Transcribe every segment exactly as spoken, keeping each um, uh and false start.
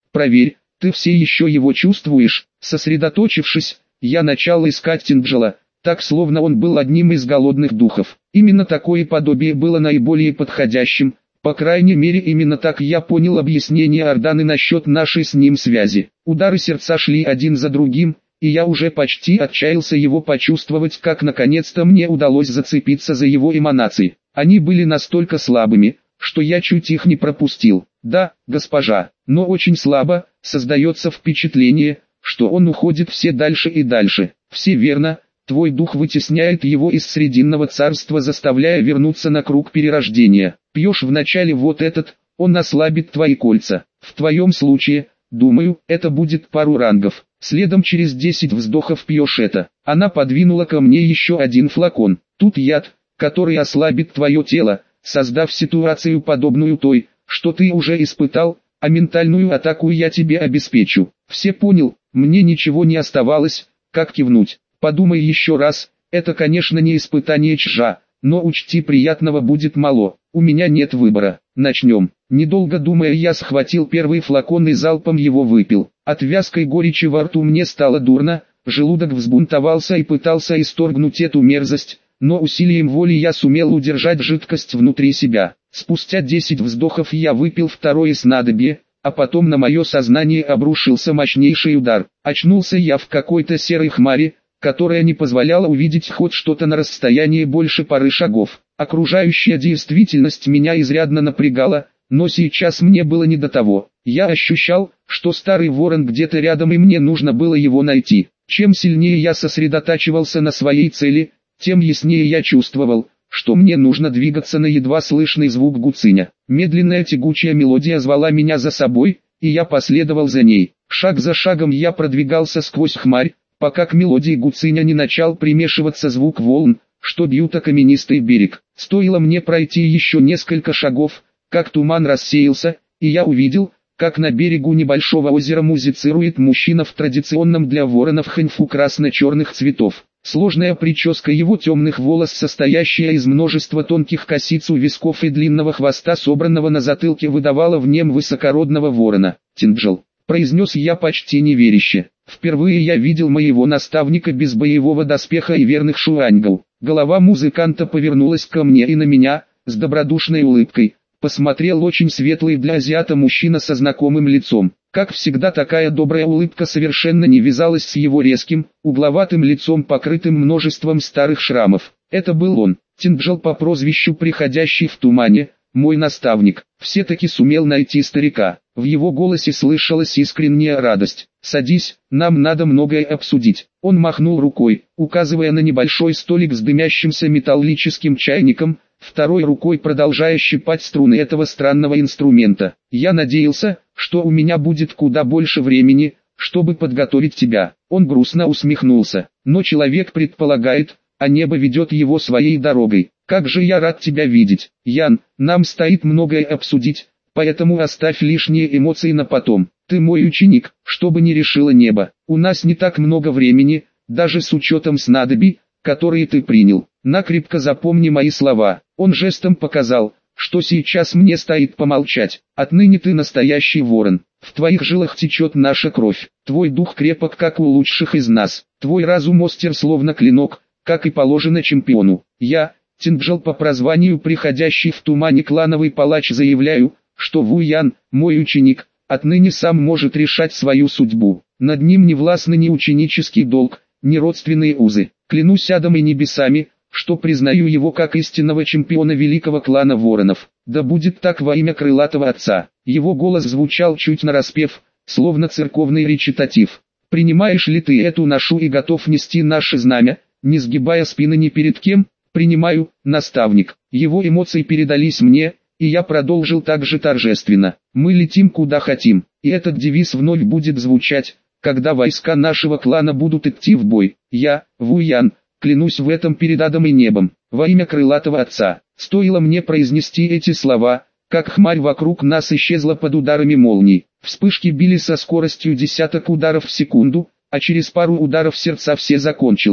проверь, ты все еще его чувствуешь. Сосредоточившись, я начал искать Тинджела, так словно он был одним из голодных духов. Именно такое подобие было наиболее подходящим, по крайней мере именно так я понял объяснение Орданы насчет нашей с ним связи. Удары сердца шли один за другим, и я уже почти отчаялся его почувствовать, как наконец-то мне удалось зацепиться за его эманации. Они были настолько слабыми, что я чуть их не пропустил. Да, госпожа, но очень слабо, создается впечатление, что он уходит все дальше и дальше. Все верно, твой дух вытесняет его из Срединного царства, заставляя вернуться на круг перерождения. Пьешь вначале вот этот, он ослабит твои кольца. В твоем случае, думаю, это будет пару рангов. Следом через десять вздохов пьешь это. Она подвинула ко мне еще один флакон. Тут яд, который ослабит твое тело, создав ситуацию подобную той, что ты уже испытал, а ментальную атаку я тебе обеспечу. Все понял, мне ничего не оставалось, как кивнуть. Подумай еще раз, это конечно не испытание чжа, но учти, приятного будет мало. У меня нет выбора. Начнем. Недолго думая, я схватил первый флакон и залпом его выпил. От вязкой горечи во рту мне стало дурно, желудок взбунтовался и пытался исторгнуть эту мерзость, но усилием воли я сумел удержать жидкость внутри себя. Спустя десять вздохов я выпил второе снадобье, а потом на мое сознание обрушился мощнейший удар. Очнулся я в какой-то серой хмари, которая не позволяла увидеть хоть что-то на расстоянии больше пары шагов. Окружающая действительность меня изрядно напрягала, но сейчас мне было не до того. Я ощущал, что старый ворон где-то рядом и мне нужно было его найти. Чем сильнее я сосредотачивался на своей цели, тем яснее я чувствовал, что мне нужно двигаться на едва слышный звук гуциня. Медленная тягучая мелодия звала меня за собой, и я последовал за ней. Шаг за шагом я продвигался сквозь хмарь, пока к мелодии гуциня не начал примешиваться звук волн, что бьют о каменистый берег. Стоило мне пройти еще несколько шагов, как туман рассеялся, и я увидел, как на берегу небольшого озера музицирует мужчина в традиционном для воронов ханьфу красно-черных цветов. Сложная прическа его темных волос, состоящая из множества тонких косиц у висков и длинного хвоста, собранного на затылке, выдавала в нем высокородного ворона. «Тинджел», — произнес я почти неверяще. Впервые я видел моего наставника без боевого доспеха и верных шуаньгов. Голова музыканта повернулась ко мне и на меня, с добродушной улыбкой. Посмотрел очень светлый для азиата мужчина со знакомым лицом. Как всегда, такая добрая улыбка совершенно не вязалась с его резким, угловатым лицом, покрытым множеством старых шрамов. Это был он, Тинджел по прозвищу «Приходящий в тумане», мой наставник. Все-таки сумел найти старика. В его голосе слышалась искренняя радость. «Садись, нам надо многое обсудить». Он махнул рукой, указывая на небольшой столик с дымящимся металлическим чайником, второй рукой продолжая щипать струны этого странного инструмента. «Я надеялся, что у меня будет куда больше времени, чтобы подготовить тебя». Он грустно усмехнулся. «Но человек предполагает, а небо ведет его своей дорогой. Как же я рад тебя видеть, Ян, нам стоит многое обсудить, поэтому оставь лишние эмоции на потом. Ты мой ученик, что бы ни решило небо. У нас не так много времени, даже с учетом снадобий, которые ты принял. Накрепко запомни мои слова». Он жестом показал, что сейчас мне стоит помолчать. «Отныне ты настоящий ворон. В твоих жилах течет наша кровь. Твой дух крепок, как у лучших из нас. Твой разум остр, словно клинок, как и положено чемпиону. Я, Тинджел по прозванию «Приходящий в тумане», клановый палач, заявляю, что Ву Ян, мой ученик, отныне сам может решать свою судьбу. Над ним не властны ни ученический долг, ни родственные узы. Клянусь адом и небесами, что признаю его как истинного чемпиона великого клана воронов. Да будет так во имя крылатого отца». Его голос звучал чуть нараспев, словно церковный речитатив. «Принимаешь ли ты эту ношу и готов нести наше знамя, не сгибая спины ни перед кем?» «Принимаю, наставник». Его эмоции передались мне, и я продолжил так же торжественно. «Мы летим куда хотим, и этот девиз вновь будет звучать, когда войска нашего клана будут идти в бой. Я, Ву Ян, клянусь в этом перед адом и небом, во имя крылатого отца». Стоило мне произнести эти слова, как хмарь вокруг нас исчезла под ударами молний. Вспышки били со скоростью десяток ударов в секунду, а через пару ударов сердца все закончилось.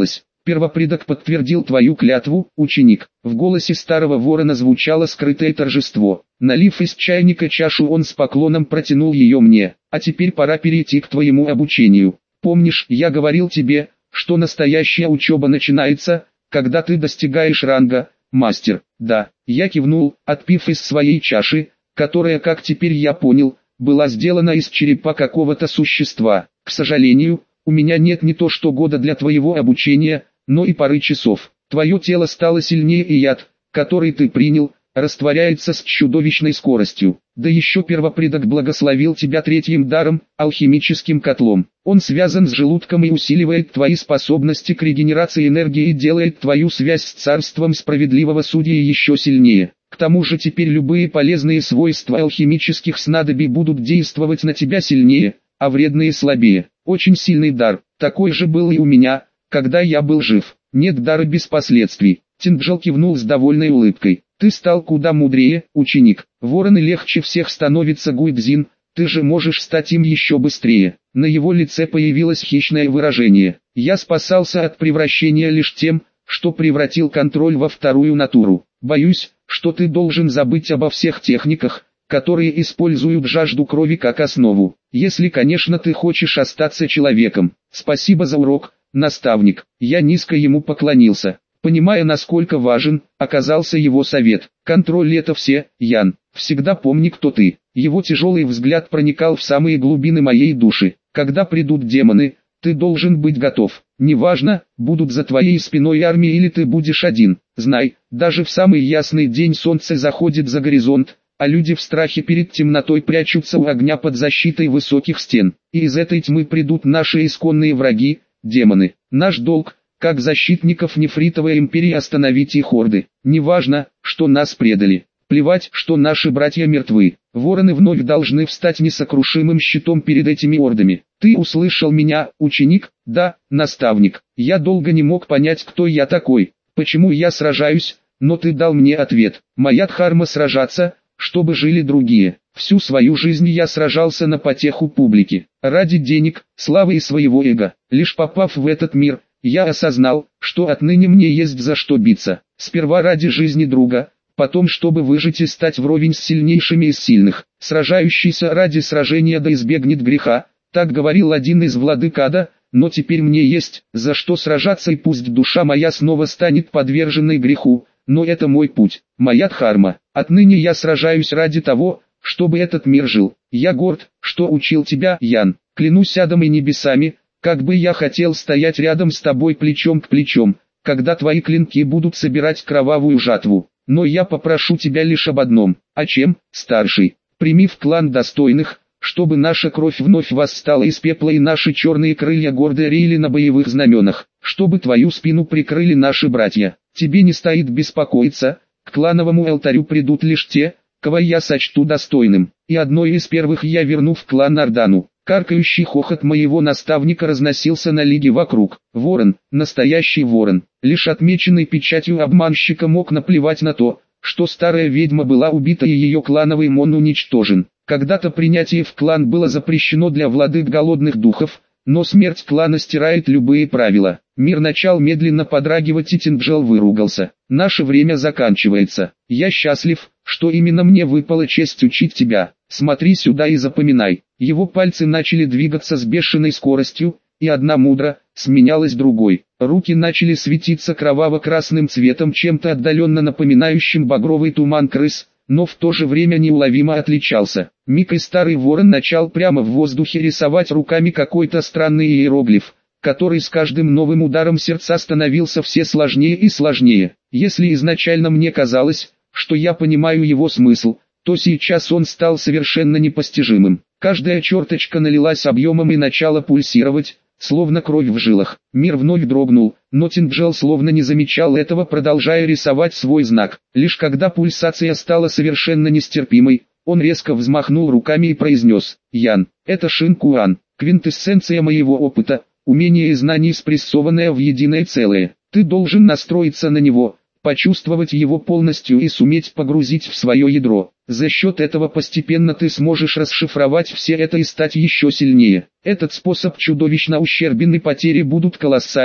Первопредок подтвердил твою клятву, ученик. В голосе старого ворона звучало скрытое торжество. Налив из чайника чашу, он с поклоном протянул ее мне. А теперь пора перейти к твоему обучению. Помнишь, я говорил тебе, что настоящая учеба начинается, когда ты достигаешь ранга мастер? Да, я кивнул, отпив из своей чаши, которая, как теперь я понял, была сделана из черепа какого-то существа. К сожалению, у меня нет не то что года для твоего обучения, но и пары часов. Твое тело стало сильнее, и яд, который ты принял, растворяется с чудовищной скоростью. Да еще первопредок благословил тебя третьим даром, алхимическим котлом. Он связан с желудком и усиливает твои способности к регенерации энергии и делает твою связь с царством справедливого судьи еще сильнее. К тому же теперь любые полезные свойства алхимических снадобий будут действовать на тебя сильнее, а вредные слабее. Очень сильный дар, такой же был и у меня, когда я был жив. Нет дара без последствий. Тинджал кивнул с довольной улыбкой. Ты стал куда мудрее, ученик. Вороны легче всех становится, Гуйцзин, ты же можешь стать им еще быстрее. На его лице появилось хищное выражение. Я спасался от превращения лишь тем, что превратил контроль во вторую натуру. Боюсь, что ты должен забыть обо всех техниках, которые используют жажду крови как основу. Если, конечно, ты хочешь остаться человеком. Спасибо за урок, наставник. Я низко ему поклонился. Понимая, насколько важен оказался его совет. Контроль — это все, Ян. Всегда помни, кто ты. Его тяжелый взгляд проникал в самые глубины моей души. Когда придут демоны, ты должен быть готов. Неважно, будут за твоей спиной армии или ты будешь один. Знай, даже в самый ясный день солнце заходит за горизонт, а люди в страхе перед темнотой прячутся у огня под защитой высоких стен. И из этой тьмы придут наши исконные враги, демоны. Наш долг, как защитников нефритовой империи, остановить их орды. Неважно, что нас предали. Плевать, что наши братья мертвы. Вороны вновь должны встать несокрушимым щитом перед этими ордами. Ты услышал меня, ученик? Да, наставник. Я долго не мог понять, кто я такой, почему я сражаюсь, но ты дал мне ответ. Моя дхарма сражаться, чтобы жили другие. Всю свою жизнь я сражался на потеху публики, ради денег, славы и своего эго. Лишь попав в этот мир, я осознал, что отныне мне есть за что биться. Сперва ради жизни друга, потом чтобы выжить и стать вровень с сильнейшими из сильных. Сражающийся ради сражения да избегнет греха, так говорил один из владык ада, но теперь мне есть за что сражаться, и пусть душа моя снова станет подверженной греху, но это мой путь, моя дхарма. Отныне я сражаюсь ради того, чтобы этот мир жил. Я горд, что учил тебя, Ян. Клянусь адом и небесами, как бы я хотел стоять рядом с тобой плечом к плечом, когда твои клинки будут собирать кровавую жатву. Но я попрошу тебя лишь об одном. А чем, старший? Прими в клан достойных, чтобы наша кровь вновь восстала из пепла и наши черные крылья гордо реяли на боевых знаменах, чтобы твою спину прикрыли наши братья. Тебе не стоит беспокоиться, к клановому алтарю придут лишь те, кого я сочту достойным, и одной из первых я верну в клан Ордану. Каркающий хохот моего наставника разносился на лиги вокруг. Ворон, настоящий ворон, лишь отмеченный печатью обманщика мог наплевать на то, что старая ведьма была убита и ее клановый мон уничтожен. Когда-то принятие в клан было запрещено для владык голодных духов, но смерть клана стирает любые правила. Мир начал медленно подрагивать, и Тинджал выругался. Наше время заканчивается. Я счастлив, что именно мне выпала честь учить тебя. Смотри сюда и запоминай. Его пальцы начали двигаться с бешеной скоростью, и одна мудра сменялась другой. Руки начали светиться кроваво-красным цветом, чем-то отдаленно напоминающим багровый туман крыс, но в то же время неуловимо отличался. Миг, и старый ворон начал прямо в воздухе рисовать руками какой-то странный иероглиф, который с каждым новым ударом сердца становился все сложнее и сложнее. Если изначально мне казалось, что я понимаю его смысл, то сейчас он стал совершенно непостижимым. Каждая черточка налилась объемом и начала пульсировать, словно кровь в жилах. Мир вновь дрогнул, но Тинджал словно не замечал этого, продолжая рисовать свой знак. Лишь когда пульсация стала совершенно нестерпимой, он резко взмахнул руками и произнес: «Ян, это Шин Куан, квинтэссенция моего опыта, умение и знаний, спрессованное в единое целое. Ты должен настроиться на него, почувствовать его полностью и суметь погрузить в свое ядро. За счет этого постепенно ты сможешь расшифровать все это и стать еще сильнее. Этот способ чудовищно ущербен, и потери будут колоссальны,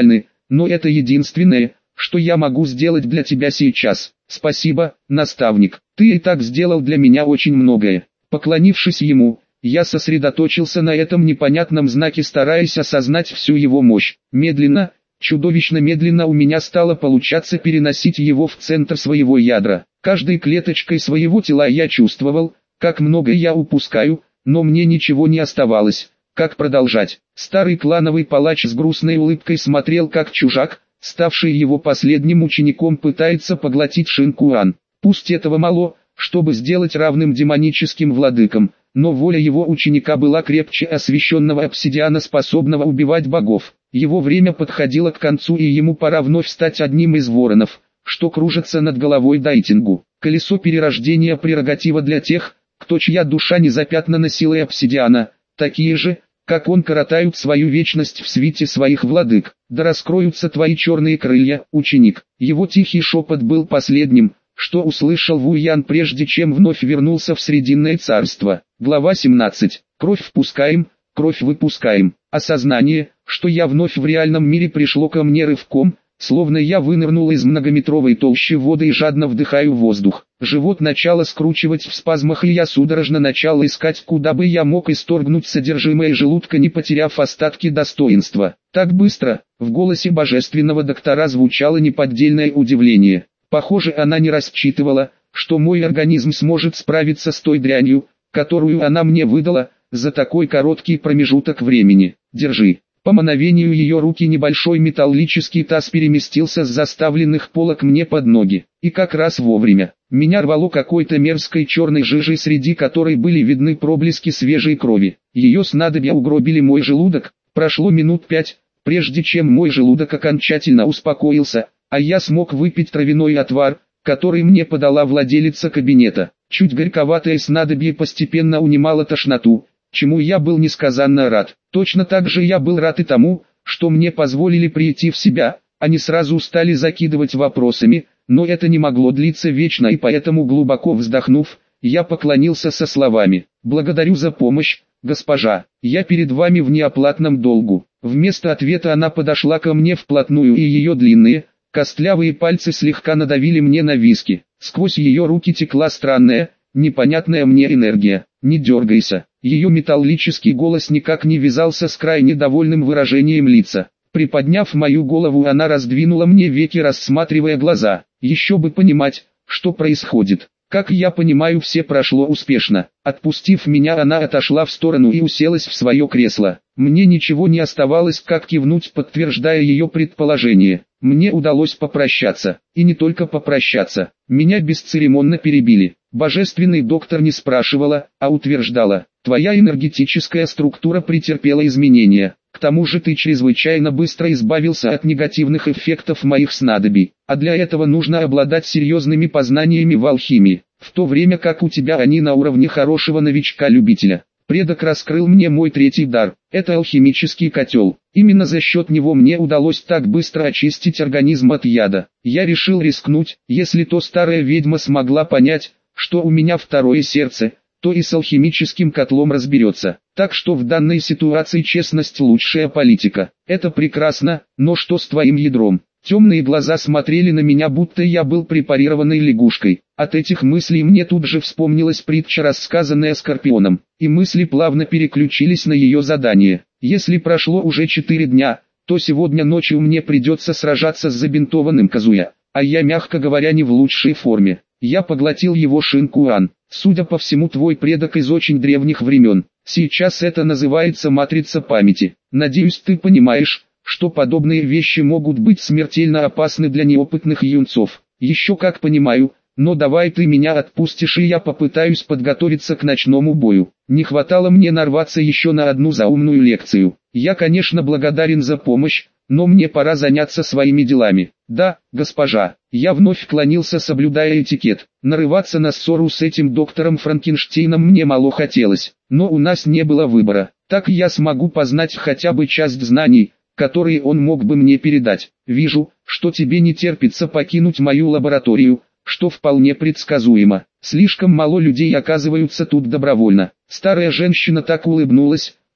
но это единственное, что я могу сделать для тебя сейчас. Спасибо, наставник, ты и так сделал для меня очень многое. Поклонившись ему, я сосредоточился на этом непонятном знаке, стараясь осознать всю его мощь. Медленно, чудовищно медленно у меня стало получаться переносить его в центр своего ядра. Каждой клеточкой своего тела я чувствовал, как много я упускаю, но мне ничего не оставалось, как продолжать. Старый клановый палач с грустной улыбкой смотрел, как чужак, ставший его последним учеником, пытается поглотить Шин Куан. Пусть этого мало, чтобы сделать равным демоническим владыкам, но воля его ученика была крепче освященного обсидиана, способного убивать богов. Его время подходило к концу, и ему пора вновь стать одним из воронов, что кружится над головой Дайтингу. Колесо перерождения — прерогатива для тех, кто чья душа не запятнана силой обсидиана, такие же, как он, коротают свою вечность в свите своих владык. Да раскроются твои черные крылья, ученик. Его тихий шепот был последним, что услышал Ву Ян, прежде чем вновь вернулся в Срединное царство. Глава семнадцать. Кровь впускаем, кровь выпускаем. Осознание, что я вновь в реальном мире, пришло ко мне рывком, словно я вынырнул из многометровой толщи воды и жадно вдыхаю воздух. Живот начало скручивать в спазмах, и я судорожно начал искать, куда бы я мог исторгнуть содержимое желудка, не потеряв остатки достоинства. Так быстро, в голосе божественного доктора звучало неподдельное удивление. Похоже, она не рассчитывала, что мой организм сможет справиться с той дрянью, которую она мне выдала, за такой короткий промежуток времени. Держи. По мановению ее руки небольшой металлический таз переместился с заставленных полок мне под ноги. И как раз вовремя. Меня рвало какой-то мерзкой черной жижей, среди которой были видны проблески свежей крови. Ее снадобья угробили мой желудок. Прошло минут пять, прежде чем мой желудок окончательно успокоился, а я смог выпить травяной отвар, который мне подала владелица кабинета. Чуть горьковатое снадобье постепенно унимало тошноту, чему я был несказанно рад. Точно так же я был рад и тому, что мне позволили прийти в себя. Они сразу стали закидывать вопросами, но это не могло длиться вечно, и поэтому, глубоко вздохнув, я поклонился со словами: «Благодарю за помощь, госпожа, я перед вами в неоплатном долгу». Вместо ответа она подошла ко мне вплотную, и ее длинные, костлявые пальцы слегка надавили мне на виски. Сквозь ее руки текла странная, непонятная мне энергия. «Не дергайся». Ее металлический голос никак не вязался с крайне довольным выражением лица. Приподняв мою голову, она раздвинула мне веки, рассматривая глаза. Еще бы понимать, что происходит. Как я понимаю, все прошло успешно. Отпустив меня, она отошла в сторону и уселась в свое кресло. Мне ничего не оставалось, как кивнуть, подтверждая ее предположение. Мне удалось попрощаться. И не только попрощаться. Меня бесцеремонно перебили. Божественный доктор не спрашивала, а утверждала: «Твоя энергетическая структура претерпела изменения. К тому же ты чрезвычайно быстро избавился от негативных эффектов моих снадобий, а для этого нужно обладать серьезными познаниями в алхимии, в то время как у тебя они на уровне хорошего новичка-любителя». Предок раскрыл мне мой третий дар. Это алхимический котел. Именно за счет него мне удалось так быстро очистить организм от яда. Я решил рискнуть. Если то старая ведьма смогла понять, что у меня второе сердце, то и с алхимическим котлом разберется. Так что в данной ситуации честность — лучшая политика. Это прекрасно, но что с твоим ядром? Темные глаза смотрели на меня, будто я был препарированной лягушкой. От этих мыслей мне тут же вспомнилась притча, рассказанная Скорпионом, и мысли плавно переключились на ее задание. Если прошло уже четыре дня, то сегодня ночью мне придется сражаться с забинтованным Казуя, а я, мягко говоря, не в лучшей форме. Я поглотил его Шин Куан. Судя по всему, твой предок из очень древних времен. Сейчас это называется матрица памяти. Надеюсь, ты понимаешь, что подобные вещи могут быть смертельно опасны для неопытных юнцов. Еще как понимаю, но давай ты меня отпустишь, и я попытаюсь подготовиться к ночному бою. Не хватало мне нарваться еще на одну заумную лекцию. Я, конечно, благодарен за помощь, но мне пора заняться своими делами. Да, госпожа. Я вновь вклонился, соблюдая этикет. Нарываться на ссору с этим доктором Франкенштейном мне мало хотелось, но у нас не было выбора. Так я смогу познать хотя бы часть знаний, которые он мог бы мне передать. Вижу, что тебе не терпится покинуть мою лабораторию, что вполне предсказуемо. Слишком мало людей оказываются тут добровольно. Старая женщина так улыбнулась,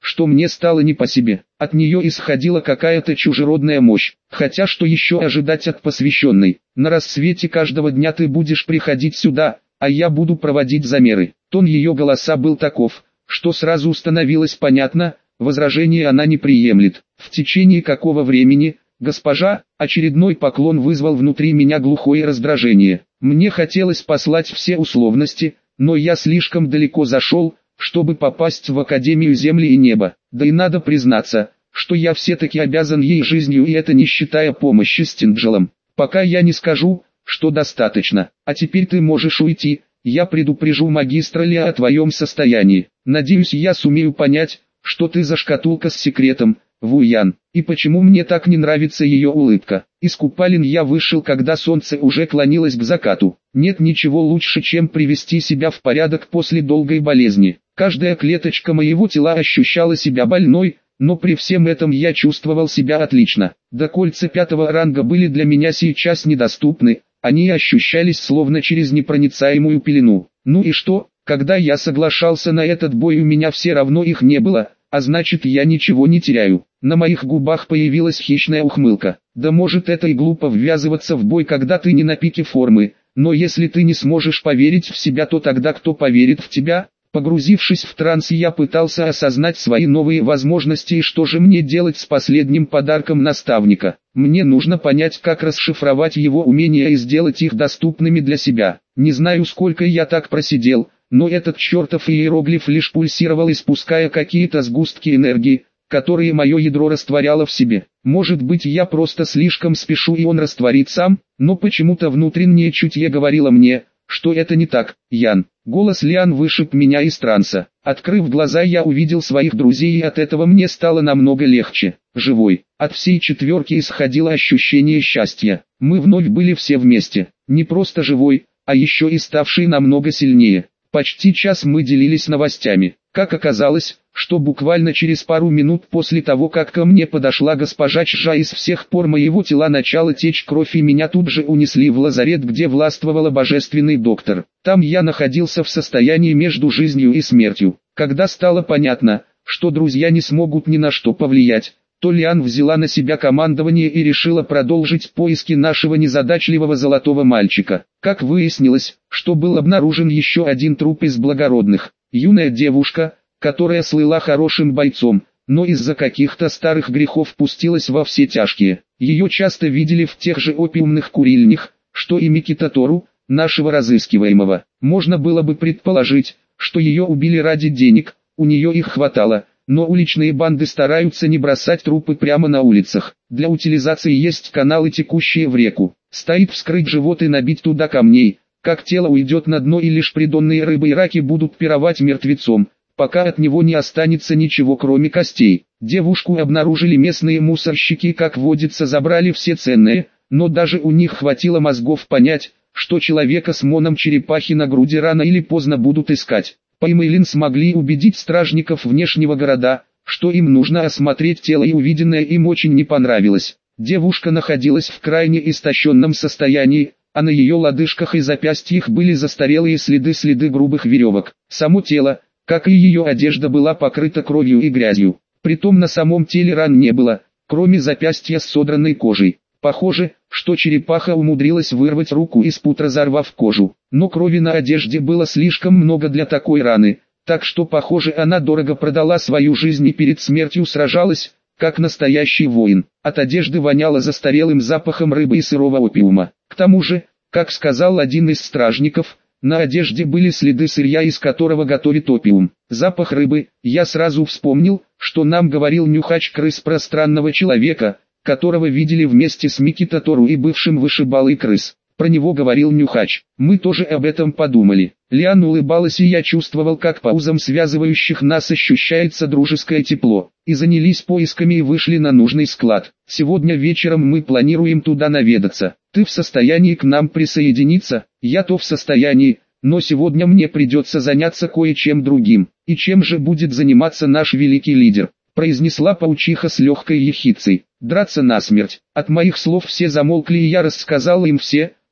что мне стало не по себе. От нее исходила какая-то чужеродная мощь. Хотя что еще ожидать от посвященной? На рассвете каждого дня ты будешь приходить сюда, а я буду проводить замеры. Тон ее голоса был таков, что сразу становилось понятно, возражения она не приемлет. В течение какого времени, госпожа? Очередной поклон вызвал внутри меня глухое раздражение. Мне хотелось послать все условности, но я слишком далеко зашел, чтобы попасть в Академию Земли и Неба. Да и надо признаться, что я все-таки обязан ей жизнью, и это не считая помощи с Тинджелом. Пока я не скажу, что достаточно. А теперь ты можешь уйти, я предупрежу магистра Ли о твоем состоянии. Надеюсь, я сумею понять, что ты за шкатулка с секретом, Вуян, и почему мне так не нравится ее улыбка. Из купалин я вышел, когда солнце уже клонилось к закату. Нет ничего лучше, чем привести себя в порядок после долгой болезни. Каждая клеточка моего тела ощущала себя больной, но при всем этом я чувствовал себя отлично. Да кольца пятого ранга были для меня сейчас недоступны, они ощущались словно через непроницаемую пелену. Ну и что, когда я соглашался на этот бой, у меня все равно их не было, а значит я ничего не теряю. На моих губах появилась хищная ухмылка. Да может, это и глупо ввязываться в бой, когда ты не на пике формы, но если ты не сможешь поверить в себя, то тогда кто поверит в тебя? Погрузившись в транс, я пытался осознать свои новые возможности и что же мне делать с последним подарком наставника. Мне нужно понять, как расшифровать его умения и сделать их доступными для себя. Не знаю, сколько я так просидел, но этот чертов иероглиф лишь пульсировал, испуская какие-то сгустки энергии, которые мое ядро растворяло в себе. Может быть, я просто слишком спешу и он растворит сам, но почему-то внутреннее чутье говорило мне, что это не так. Ян. Голос Лиан вышиб меня из транса. Открыв глаза, я увидел своих друзей, и от этого мне стало намного легче. Живой. От всей четверки исходило ощущение счастья. Мы вновь были все вместе. Не просто живой, а еще и ставший намного сильнее. Почти час мы делились новостями. Как оказалось, что буквально через пару минут после того, как ко мне подошла госпожа Чжа, из всех пор моего тела начала течь кровь, и меня тут же унесли в лазарет, где властвовала божественный доктор. Там я находился в состоянии между жизнью и смертью. Когда стало понятно, что друзья не смогут ни на что повлиять, то Лиан взяла на себя командование и решила продолжить поиски нашего незадачливого золотого мальчика. Как выяснилось, что был обнаружен еще один труп из благородных. Юная девушка, которая слыла хорошим бойцом, но из-за каких-то старых грехов пустилась во все тяжкие. Ее часто видели в тех же опиумных курильнях, что и Микитатору, нашего разыскиваемого. Можно было бы предположить, что ее убили ради денег, у нее их хватало, но уличные банды стараются не бросать трупы прямо на улицах. Для утилизации есть каналы, текущие в реку. Стоит вскрыть живот и набить туда камней, как тело уйдет на дно, и лишь придонные рыбы и раки будут пировать мертвецом, пока от него не останется ничего кроме костей. Девушку обнаружили местные мусорщики, как водится, забрали все ценное, но даже у них хватило мозгов понять, что человека с моном черепахи на груди рано или поздно будут искать. Паймейлин смогли убедить стражников внешнего города, что им нужно осмотреть тело, и увиденное им очень не понравилось. Девушка находилась в крайне истощенном состоянии, а на ее лодыжках и запястьях были застарелые следы следы грубых веревок. Само тело, как и ее одежда, была покрыта кровью и грязью. Притом на самом теле ран не было, кроме запястья с содранной кожей. Похоже, что черепаха умудрилась вырвать руку из пут, разорвав кожу. Но крови на одежде было слишком много для такой раны, так что, похоже, она дорого продала свою жизнь и перед смертью сражалась, как настоящий воин. От одежды воняло застарелым запахом рыбы и сырого опиума. К тому же, как сказал один из стражников, на одежде были следы сырья, из которого готовят опиум. Запах рыбы, я сразу вспомнил, что нам говорил нюхач крыс про странного человека, которого видели вместе с Микитатору и бывшим вышибалой крыс. Про него говорил нюхач. Мы тоже об этом подумали. Лиан улыбалась, и я чувствовал, как по узам связывающих нас ощущается дружеское тепло. И занялись поисками и вышли на нужный склад. Сегодня вечером мы планируем туда наведаться. Ты в состоянии к нам присоединиться? Я-то в состоянии, но сегодня мне придется заняться кое-чем другим. И чем же будет заниматься наш великий лидер? Произнесла паучиха с легкой ехицей. Драться насмерть. От моих слов все замолкли, и я рассказал им все,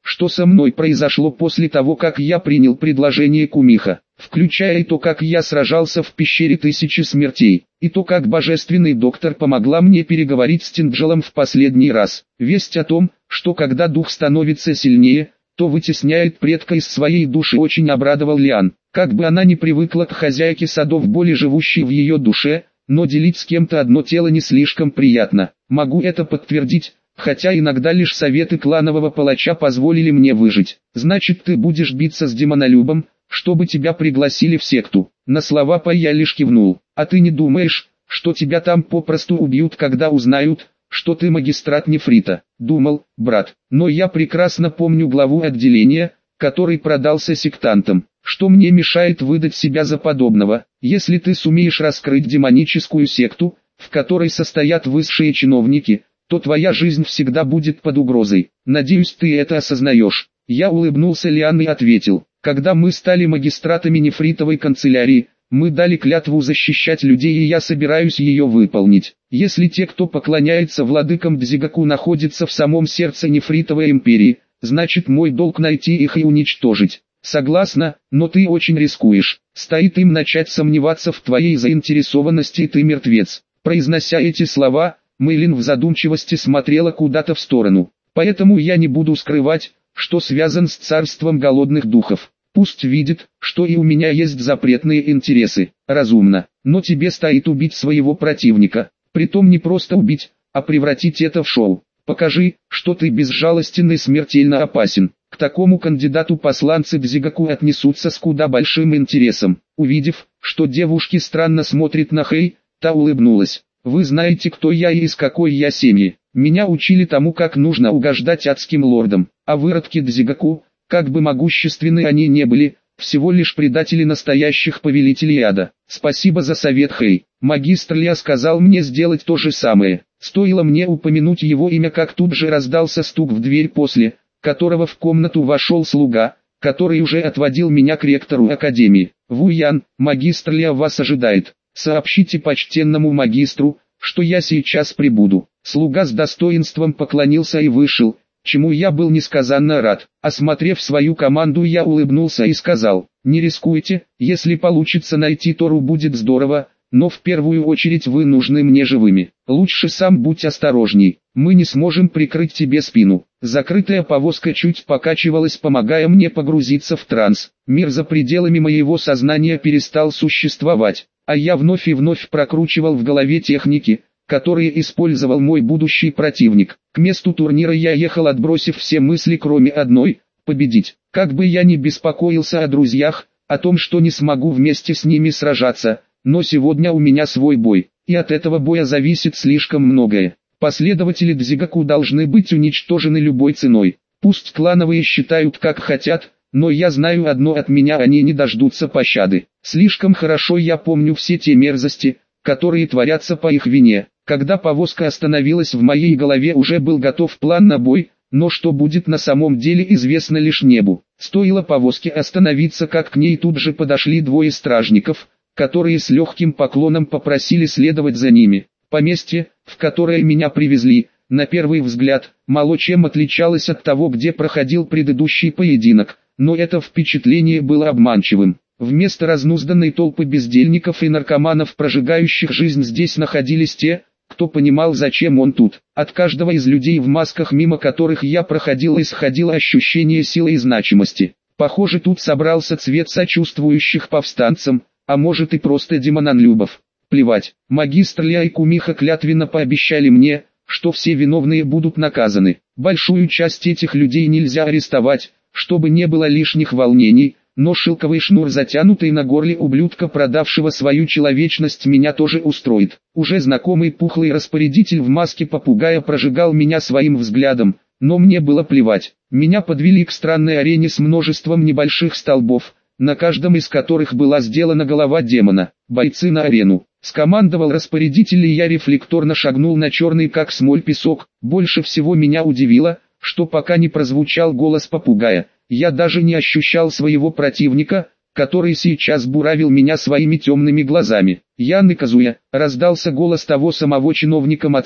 что со мной произошло после того, как я принял предложение Кумиха, включая и то, как я сражался в пещере Тысячи Смертей, и то, как божественный доктор помогла мне переговорить с Тинджилом в последний раз. Весть о том, что когда дух становится сильнее, то вытесняет предка из своей души, очень обрадовал Лиан. Как бы она ни привыкла к хозяйке садов, боли живущей в ее душе, но делить с кем-то одно тело не слишком приятно. Могу это подтвердить, хотя иногда лишь советы кланового палача позволили мне выжить. Значит, ты будешь биться с демонолюбом, чтобы тебя пригласили в секту. На слова Па я лишь кивнул. А ты не думаешь, что тебя там попросту убьют, когда узнают, что ты магистрат нефрита? Думал, брат, но я прекрасно помню главу отделения, который продался сектантам. Что мне мешает выдать себя за подобного? Если ты сумеешь раскрыть демоническую секту, в которой состоят высшие чиновники, то твоя жизнь всегда будет под угрозой. Надеюсь, ты это осознаешь. Я улыбнулся Лиан и ответил: когда мы стали магистратами нефритовой канцелярии, мы дали клятву защищать людей, и я собираюсь ее выполнить. Если те, кто поклоняется владыкам Дзигаку, находятся в самом сердце нефритовой империи, значит мой долг найти их и уничтожить. Согласна, но ты очень рискуешь. Стоит им начать сомневаться в твоей заинтересованности, и ты мертвец. Произнося эти слова, Мэйлин в задумчивости смотрела куда-то в сторону. Поэтому я не буду скрывать, что связан с царством голодных духов. Пусть видит, что и у меня есть запретные интересы. Разумно, но тебе стоит убить своего противника. Притом не просто убить, а превратить это в шоу. Покажи, что ты безжалостен и смертельно опасен. К такому кандидату посланцы Дзигаку отнесутся с куда большим интересом. Увидев, что девушки странно смотрят на Хэй, та улыбнулась. Вы знаете, кто я и из какой я семьи. Меня учили тому, как нужно угождать адским лордам. А выродки Дзигаку, как бы могущественны они не были, всего лишь предатели настоящих повелителей ада. Спасибо за совет, Хэй. Магистр Ля сказал мне сделать то же самое. Стоило мне упомянуть его имя, как тут же раздался стук в дверь, после которого в комнату вошел слуга, который уже отводил меня к ректору академии. Вуян, магистр Ля вас ожидает. Сообщите почтенному магистру, что я сейчас прибуду. Слуга с достоинством поклонился и вышел, чему я был несказанно рад. Осмотрев свою команду, я улыбнулся и сказал: не рискуйте, если получится найти Тору, будет здорово, но в первую очередь вы нужны мне живыми. Лучше сам будь осторожней, мы не сможем прикрыть тебе спину. Закрытая повозка чуть покачивалась, помогая мне погрузиться в транс. Мир за пределами моего сознания перестал существовать, а я вновь и вновь прокручивал в голове техники, которые использовал мой будущий противник. К месту турнира я ехал, отбросив все мысли, кроме одной – победить. Как бы я ни беспокоился о друзьях, о том, что не смогу вместе с ними сражаться, но сегодня у меня свой бой, и от этого боя зависит слишком многое. Последователи Дзигаку должны быть уничтожены любой ценой. Пусть клановые считают как хотят, но я знаю одно: от меня они не дождутся пощады. Слишком хорошо я помню все те мерзости, которые творятся по их вине. Когда повозка остановилась, в моей голове уже был готов план на бой, но что будет на самом деле, известно лишь небу. Стоило повозке остановиться, как к ней тут же подошли двое стражников, которые с легким поклоном попросили следовать за ними. Поместье, в которое меня привезли, на первый взгляд, мало чем отличалось от того, где проходил предыдущий поединок, но это впечатление было обманчивым. Вместо разнузданной толпы бездельников и наркоманов, прожигающих жизнь, здесь находились те, кто понимал, зачем он тут. От каждого из людей в масках, мимо которых я проходил, исходило ощущение силы и значимости. Похоже, тут собрался цвет сочувствующих повстанцам, а может и просто демонолюбов. Плевать, магистр Ля и Кумиха клятвенно пообещали мне, что все виновные будут наказаны. Большую часть этих людей нельзя арестовать, чтобы не было лишних волнений, но шелковый шнур, затянутый на горле ублюдка, продавшего свою человечность, меня тоже устроит. Уже знакомый пухлый распорядитель в маске попугая прожигал меня своим взглядом, но мне было плевать. Меня подвели к странной арене с множеством небольших столбов, на каждом из которых была сделана голова демона. «Бойцы на арену!» — скомандовал распорядитель, и я рефлекторно шагнул на черный как смоль песок. Больше всего меня удивило, что пока не прозвучал голос попугая, я даже не ощущал своего противника, который сейчас буравил меня своими темными глазами. «Ян и Казуя!» — раздался голос того самого чиновника Мацу,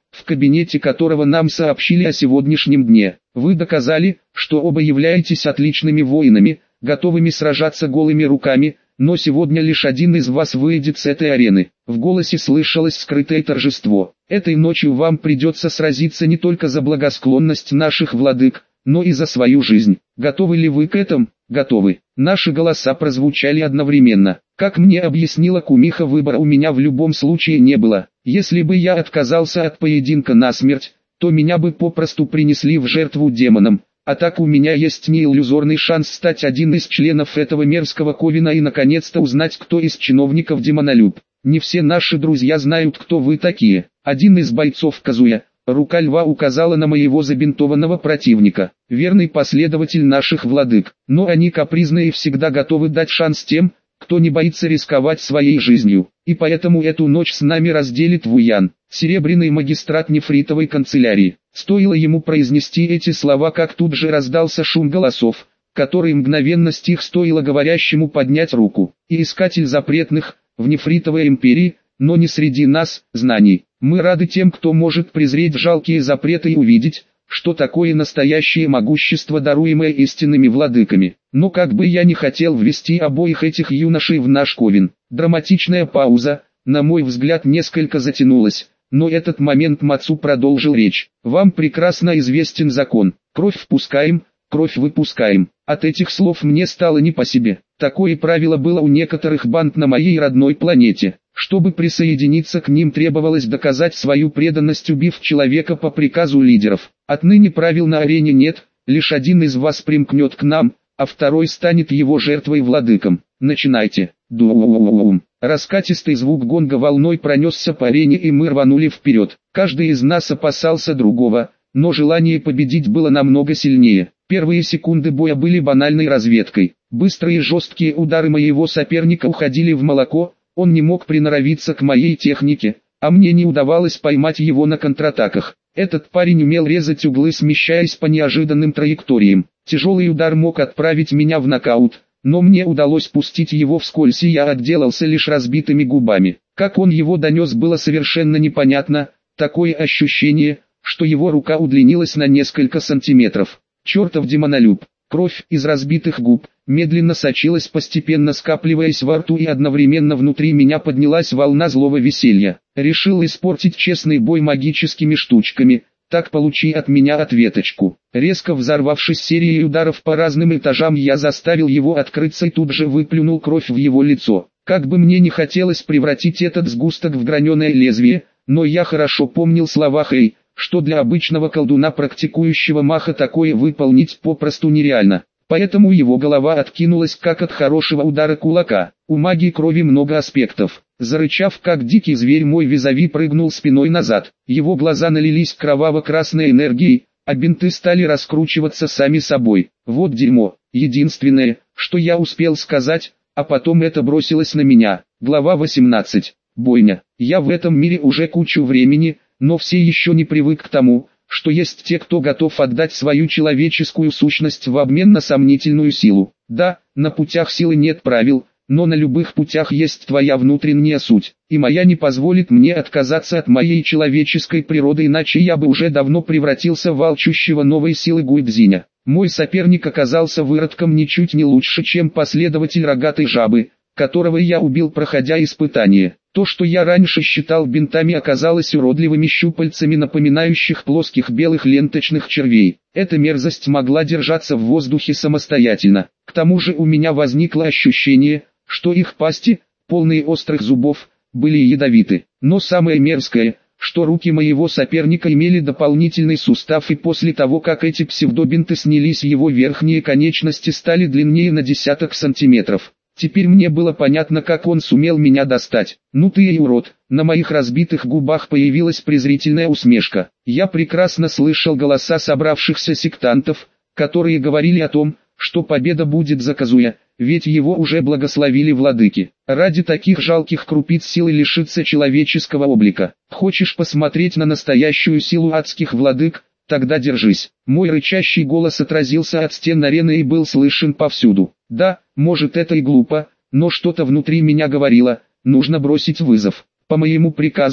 в кабинете которого нам сообщили о сегодняшнем дне. Вы доказали, что оба являетесь отличными воинами, готовыми сражаться голыми руками, но сегодня лишь один из вас выйдет с этой арены. В голосе слышалось скрытое торжество. Этой ночью вам придется сразиться не только за благосклонность наших владык, но и за свою жизнь. Готовы ли вы к этому? Готовы. Наши голоса прозвучали одновременно. Как мне объяснила кумиха, выбора у меня в любом случае не было. Если бы я отказался от поединка насмерть, то меня бы попросту принесли в жертву демонам. А так у меня есть неиллюзорный шанс стать один из членов этого мерзкого ковена и наконец-то узнать, кто из чиновников демонолюб. Не все наши друзья знают, кто вы такие. Один из бойцов Казуя, рука льва, указала на моего забинтованного противника. Верный последователь наших владык. Но они капризны и всегда готовы дать шанс тем, кто не боится рисковать своей жизнью. И поэтому эту ночь с нами разделит Вуян, серебряный магистрат нефритовой канцелярии. Стоило ему произнести эти слова, как тут же раздался шум голосов, который мгновенно стих, стоило говорящему поднять руку. И искатель запретных, в нефритовой империи, но не среди нас, знаний. Мы рады тем, кто может презреть жалкие запреты и увидеть, что такое настоящее могущество, даруемое истинными владыками. Но как бы я ни хотел ввести обоих этих юношей в наш ковен. Драматичная пауза, на мой взгляд, несколько затянулась, но этот момент Мацу продолжил речь. Вам прекрасно известен закон. Кровь впускаем, кровь выпускаем. От этих слов мне стало не по себе. Такое правило было у некоторых банд на моей родной планете. Чтобы присоединиться к ним, требовалось доказать свою преданность, убив человека по приказу лидеров. Отныне правил на арене нет, лишь один из вас примкнет к нам, а второй станет его жертвой-владыком. Начинайте. Ду-у-у-у-ум. Раскатистый звук гонга волной пронесся по арене, и мы рванули вперед. Каждый из нас опасался другого, но желание победить было намного сильнее. Первые секунды боя были банальной разведкой. Быстрые жесткие удары моего соперника уходили в молоко, он не мог приноровиться к моей технике, а мне не удавалось поймать его на контратаках. Этот парень умел резать углы, смещаясь по неожиданным траекториям. Тяжелый удар мог отправить меня в нокаут, но мне удалось пустить его вскользь, и я отделался лишь разбитыми губами. Как он его донес, было совершенно непонятно, такое ощущение, что его рука удлинилась на несколько сантиметров. Чертов демонолюб. Кровь из разбитых губ медленно сочилась, постепенно скапливаясь во рту, и одновременно внутри меня поднялась волна злого веселья. Решил испортить честный бой магическими штучками, так получи от меня ответочку. Резко взорвавшись серией ударов по разным этажам, я заставил его открыться и тут же выплюнул кровь в его лицо. Как бы мне не хотелось превратить этот сгусток в граненое лезвие, но я хорошо помнил слова Хэй, что для обычного колдуна, практикующего маха, такое выполнить попросту нереально. Поэтому его голова откинулась, как от хорошего удара кулака. У магии крови много аспектов. Зарычав как дикий зверь, мой визави прыгнул спиной назад. Его глаза налились кроваво-красной энергией, а бинты стали раскручиваться сами собой. Вот дерьмо. Единственное, что я успел сказать, а потом это бросилось на меня. Глава восемнадцать. Бойня. Я в этом мире уже кучу времени, но все еще не привык к тому, что есть те, кто готов отдать свою человеческую сущность в обмен на сомнительную силу. Да, на путях силы нет правил, но на любых путях есть твоя внутренняя суть, и моя не позволит мне отказаться от моей человеческой природы, иначе я бы уже давно превратился в алчущего новой силы Гуйбзиня. Мой соперник оказался выродком ничуть не лучше, чем последователь рогатой жабы, которого я убил, проходя испытание. То, что я раньше считал бинтами, оказалось уродливыми щупальцами, напоминающих плоских белых ленточных червей. Эта мерзость могла держаться в воздухе самостоятельно. К тому же у меня возникло ощущение, что их пасти, полные острых зубов, были ядовиты. Но самое мерзкое, что руки моего соперника имели дополнительный сустав, и после того, как эти псевдобинты снялись, его верхние конечности стали длиннее на десяток сантиметров. Теперь мне было понятно, как он сумел меня достать. Ну ты и урод. На моих разбитых губах появилась презрительная усмешка. Я прекрасно слышал голоса собравшихся сектантов, которые говорили о том, что победа будет за Казуя, ведь его уже благословили владыки. Ради таких жалких крупиц силы лишиться человеческого облика. Хочешь посмотреть на настоящую силу адских владык? Тогда держись. Мой рычащий голос отразился от стен арены и был слышен повсюду. Да, может, это и глупо, но что-то внутри меня говорило, нужно бросить вызов. По моему приказу,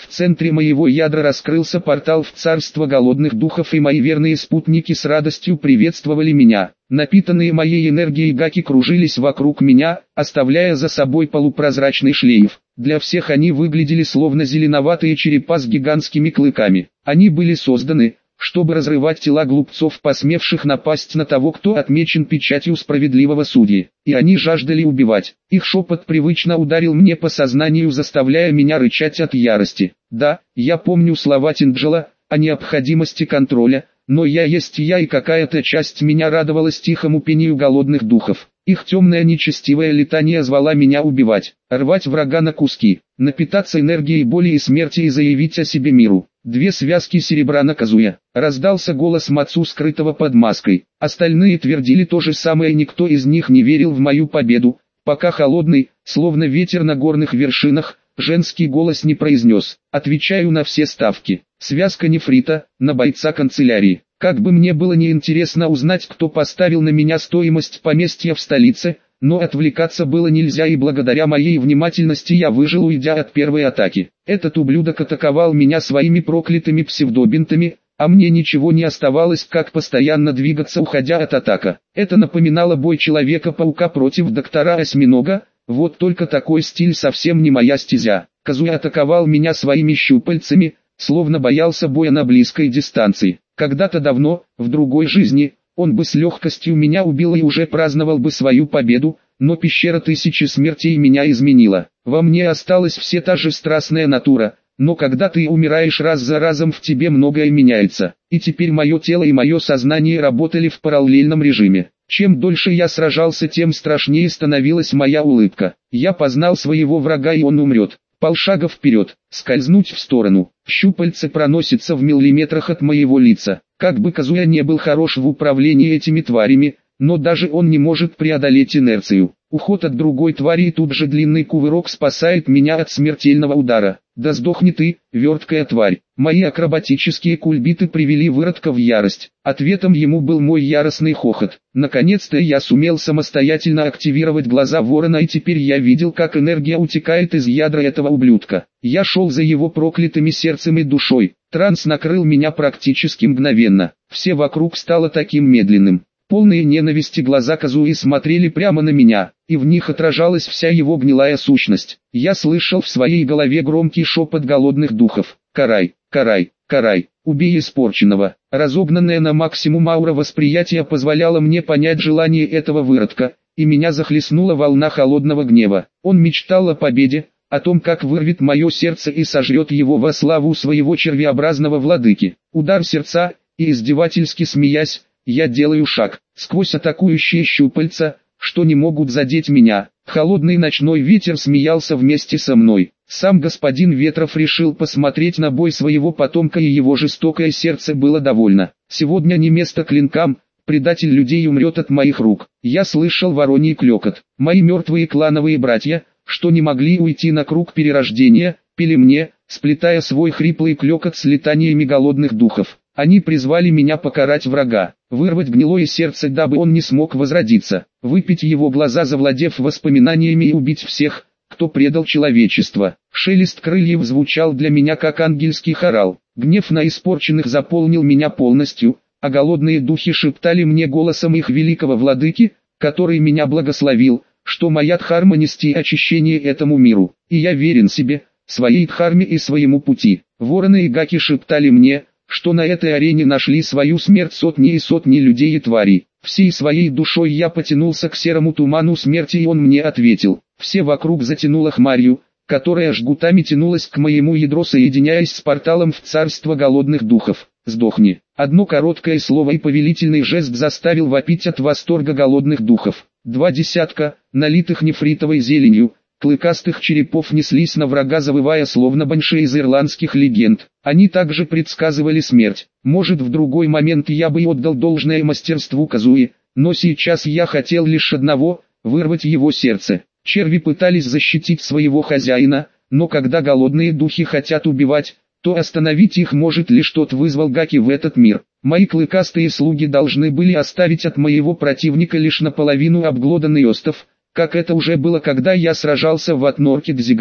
В центре моего ядра раскрылся портал в царство голодных духов, и мои верные спутники с радостью приветствовали меня. Напитанные моей энергией гаки кружились вокруг меня, оставляя за собой полупрозрачный шлейф. Для всех они выглядели словно зеленоватые черепа с гигантскими клыками. Они были созданы, чтобы разрывать тела глупцов, посмевших напасть на того, кто отмечен печатью справедливого судьи. И они жаждали убивать. Их шепот привычно ударил мне по сознанию, заставляя меня рычать от ярости. Да, я помню слова Тинджела о необходимости контроля, но я есть я, и какая-то часть меня радовалась тихому пению голодных духов. Их темное нечестивое летание звала меня убивать, рвать врага на куски, напитаться энергией боли и смерти и заявить о себе миру. Две связки серебра на Казуя. Раздался голос Мацу, скрытого под маской. Остальные твердили то же самое, никто из них не верил в мою победу, пока холодный, словно ветер на горных вершинах, женский голос не произнес: «Отвечаю на все ставки». Связка нефрита, на бойца канцелярии. Как бы мне было неинтересно узнать, кто поставил на меня стоимость поместья в столице, но отвлекаться было нельзя, и благодаря моей внимательности я выжил, уйдя от первой атаки. Этот ублюдок атаковал меня своими проклятыми псевдобинтами, а мне ничего не оставалось, как постоянно двигаться, уходя от атака. Это напоминало бой Человека-паука против доктора Осьминога, вот только такой стиль совсем не моя стезя. Казуя атаковал меня своими щупальцами, словно боялся боя на близкой дистанции. Когда-то давно, в другой жизни, он бы с легкостью меня убил и уже праздновал бы свою победу, но пещера тысячи смертей меня изменила. Во мне осталась все та же страстная натура, но когда ты умираешь раз за разом, в тебе многое меняется. И теперь мое тело и мое сознание работали в параллельном режиме. Чем дольше я сражался, тем страшнее становилась моя улыбка. Я познал своего врага, и он умрет. Полшага вперед, скользнуть в сторону. Щупальце проносится в миллиметрах от моего лица. Как бы Казуя не был хорош в управлении этими тварями, но даже он не может преодолеть инерцию. Уход от другой твари, и тут же длинный кувырок спасает меня от смертельного удара. Да сдохни ты, верткая тварь. Мои акробатические кульбиты привели выродка в ярость. Ответом ему был мой яростный хохот. Наконец-то я сумел самостоятельно активировать глаза ворона, и теперь я видел, как энергия утекает из ядра этого ублюдка. Я шел за его проклятыми сердцем и душой. Транс накрыл меня практически мгновенно. Все вокруг стало таким медленным. Полные ненависти глаза Казуи смотрели прямо на меня, и в них отражалась вся его гнилая сущность. Я слышал в своей голове громкий шепот голодных духов: «Карай, карай, карай, убей испорченного». Разогнанное на максимум аура восприятия позволяла мне понять желание этого выродка, и меня захлестнула волна холодного гнева. Он мечтал о победе, о том, как вырвет мое сердце и сожрет его во славу своего червеобразного владыки. Удар сердца, и издевательски смеясь, я делаю шаг, сквозь атакующие щупальца, что не могут задеть меня. Холодный ночной ветер смеялся вместе со мной. Сам господин Ветров решил посмотреть на бой своего потомка, и его жестокое сердце было довольно. Сегодня не место клинкам, предатель людей умрет от моих рук. Я слышал вороний клёкот. Мои мертвые клановые братья, что не могли уйти на круг перерождения, пели мне, сплетая свой хриплый клёкот с летаниями голодных духов. Они призвали меня покарать врага, вырвать гнилое сердце, дабы он не смог возродиться, выпить его глаза, завладев воспоминаниями, и убить всех, кто предал человечество. Шелест крыльев звучал для меня как ангельский хорал. Гнев на испорченных заполнил меня полностью, а голодные духи шептали мне голосом их великого владыки, который меня благословил, что моя дхарма нести очищение этому миру, и я верен себе, своей дхарме и своему пути. Вороны и гаки шептали мне, что на этой арене нашли свою смерть сотни и сотни людей и тварей. Всей своей душой я потянулся к серому туману смерти, и он мне ответил. Все вокруг затянуло хмарью, которая жгутами тянулась к моему ядру, соединяясь с порталом в царство голодных духов. «Сдохни». Одно короткое слово и повелительный жест заставил вопить от восторга голодных духов. Два десятка, налитых нефритовой зеленью, клыкастых черепов неслись на врага, завывая словно банши из ирландских легенд. Они также предсказывали смерть. Может, в другой момент я бы и отдал должное мастерству Казуи, но сейчас я хотел лишь одного – вырвать его сердце. Черви пытались защитить своего хозяина, но когда голодные духи хотят убивать, то остановить их может лишь тот, вызвал гаки в этот мир. Мои клыкастые слуги должны были оставить от моего противника лишь наполовину обглоданный остов, как это уже было, когда я сражался в отнорке Дзигаку,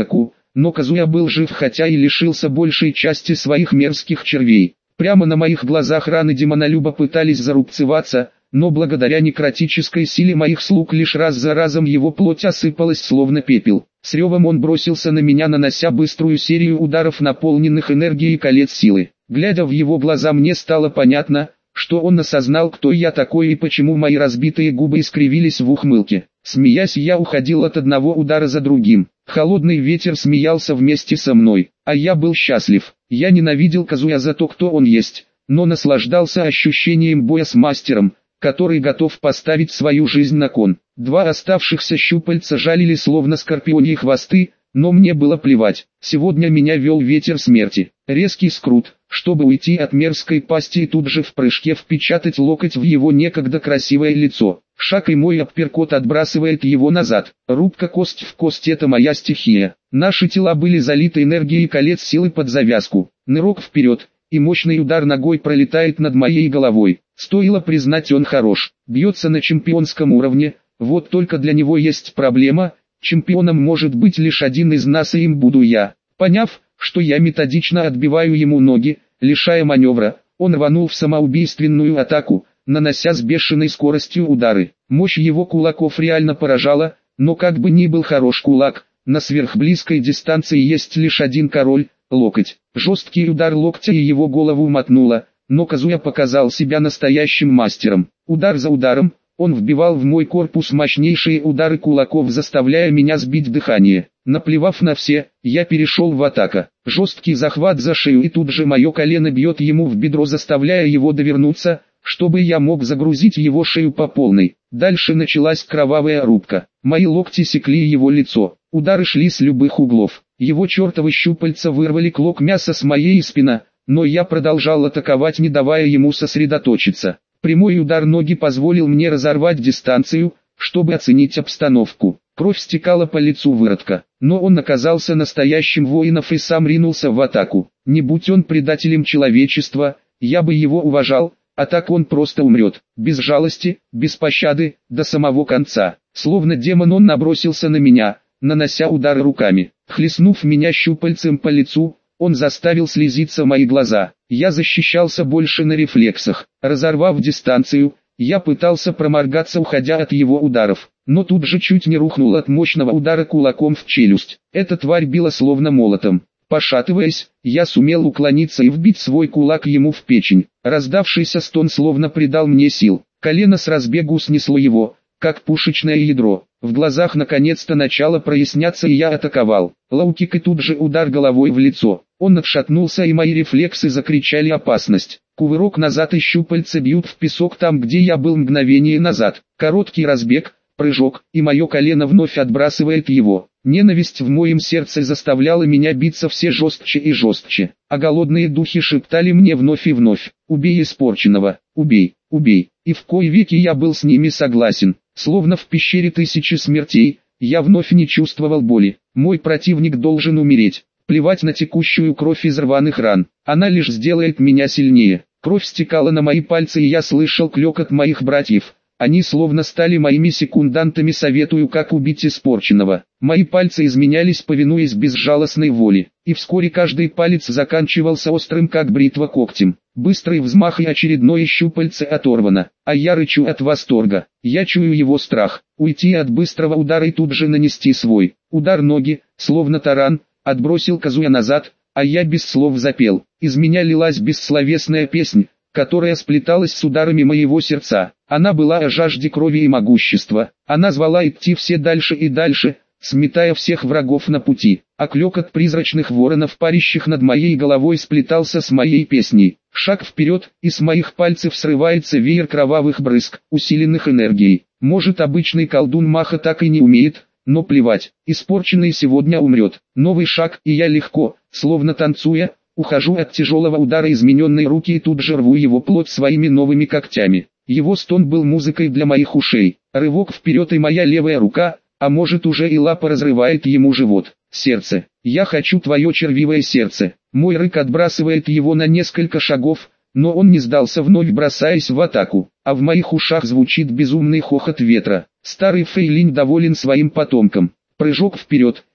но Казуя был жив, хотя и лишился большей части своих мерзких червей. Прямо на моих глазах раны демонолюба пытались зарубцеваться, но благодаря некротической силе моих слуг лишь раз за разом его плоть осыпалась словно пепел. С ревом он бросился на меня, нанося быструю серию ударов, наполненных энергией колец силы. Глядя в его глаза, мне стало понятно, что он осознал, кто я такой и почему мои разбитые губы искривились в ухмылке. Смеясь, я уходил от одного удара за другим. Холодный ветер смеялся вместе со мной, а я был счастлив. Я ненавидел Казуя за то, кто он есть, но наслаждался ощущением боя с мастером, который готов поставить свою жизнь на кон. Два оставшихся щупальца жалили словно скорпионьи хвосты, но мне было плевать. Сегодня меня вел ветер смерти. Резкий скрут, чтобы уйти от мерзкой пасти и тут же в прыжке впечатать локоть в его некогда красивое лицо. Шаг, и мой апперкот отбрасывает его назад. Рубка кость в кость — это моя стихия. Наши тела были залиты энергией колец силы под завязку. Нырок вперед, и мощный удар ногой пролетает над моей головой. Стоило признать, он хорош. Бьется на чемпионском уровне, вот только для него есть проблема. Чемпионом может быть лишь один из нас, и им буду я. Поняв, что я методично отбиваю ему ноги, лишая маневра, он рванул в самоубийственную атаку, нанося с бешеной скоростью удары. Мощь его кулаков реально поражала, но как бы ни был хорош кулак, на сверхблизкой дистанции есть лишь один король — локоть. Жесткий удар локтя и его голову мотнуло, но Казуя показал себя настоящим мастером. Удар за ударом, он вбивал в мой корпус мощнейшие удары кулаков, заставляя меня сбить дыхание. Наплевав на все, я перешел в атаку. Жесткий захват за шею, и тут же мое колено бьет ему в бедро, заставляя его довернуться, чтобы я мог загрузить его шею по полной. Дальше началась кровавая рубка. Мои локти секли его лицо. Удары шли с любых углов. Его чертовы щупальца вырвали клок мяса с моей спины, но я продолжал атаковать, не давая ему сосредоточиться. Прямой удар ноги позволил мне разорвать дистанцию, чтобы оценить обстановку. Кровь стекала по лицу выродка, но он оказался настоящим воином и сам ринулся в атаку. Не будь он предателем человечества, я бы его уважал, а так он просто умрет. Без жалости, без пощады, до самого конца. Словно демон он набросился на меня, нанося удары руками. Хлестнув меня щупальцем по лицу, он заставил слезиться мои глаза. Я защищался больше на рефлексах. Разорвав дистанцию, я пытался проморгаться, уходя от его ударов, но тут же чуть не рухнул от мощного удара кулаком в челюсть. Эта тварь била словно молотом. Пошатываясь, я сумел уклониться и вбить свой кулак ему в печень. Раздавшийся стон словно придал мне сил. Колено с разбегу снесло его, как пушечное ядро. В глазах наконец-то начало проясняться, и я атаковал. Лоу-кик и тут же удар головой в лицо. Он отшатнулся, и мои рефлексы закричали «опасность». Кувырок назад, и щупальца бьют в песок там, где я был мгновение назад. Короткий разбег, прыжок, и мое колено вновь отбрасывает его. Ненависть в моем сердце заставляла меня биться все жестче и жестче, а голодные духи шептали мне вновь и вновь: «Убей испорченного, убей, убей». И в кои веки я был с ними согласен. Словно в пещере тысячи смертей, я вновь не чувствовал боли. Мой противник должен умереть. Плевать на текущую кровь из рваных ран, она лишь сделает меня сильнее. Кровь стекала на мои пальцы, и я слышал клёкот моих братьев. Они словно стали моими секундантами, советую, как убить испорченного. Мои пальцы изменялись, повинуясь безжалостной воле, и вскоре каждый палец заканчивался острым, как бритва, когтем. Быстрый взмах, и очередное щупальце оторвано, а я рычу от восторга. Я чую его страх, уйти от быстрого удара и тут же нанести свой. Удар ноги, словно таран, отбросил Казуя назад, а я без слов запел. Из меня лилась бессловесная песнь, которая сплеталась с ударами моего сердца. Она была о жажде крови и могущества. Она звала идти все дальше и дальше, сметая всех врагов на пути. А клёкот призрачных воронов, парящих над моей головой, сплетался с моей песней. Шаг вперед, и с моих пальцев срывается веер кровавых брызг, усиленных энергией. Может, обычный колдун Маха так и не умеет, но плевать. Испорченный сегодня умрет. Новый шаг, и я легко, словно танцуя, ухожу от тяжелого удара измененной руки и тут же рву его плоть своими новыми когтями. Его стон был музыкой для моих ушей. Рывок вперед, и моя левая рука, а может уже и лапа, разрывает ему живот. Сердце. Я хочу твое червивое сердце. Мой рык отбрасывает его на несколько шагов, но он не сдался, вновь бросаясь в атаку. А в моих ушах звучит безумный хохот ветра. Старый Фейлинь доволен своим потомком. Прыжок вперед,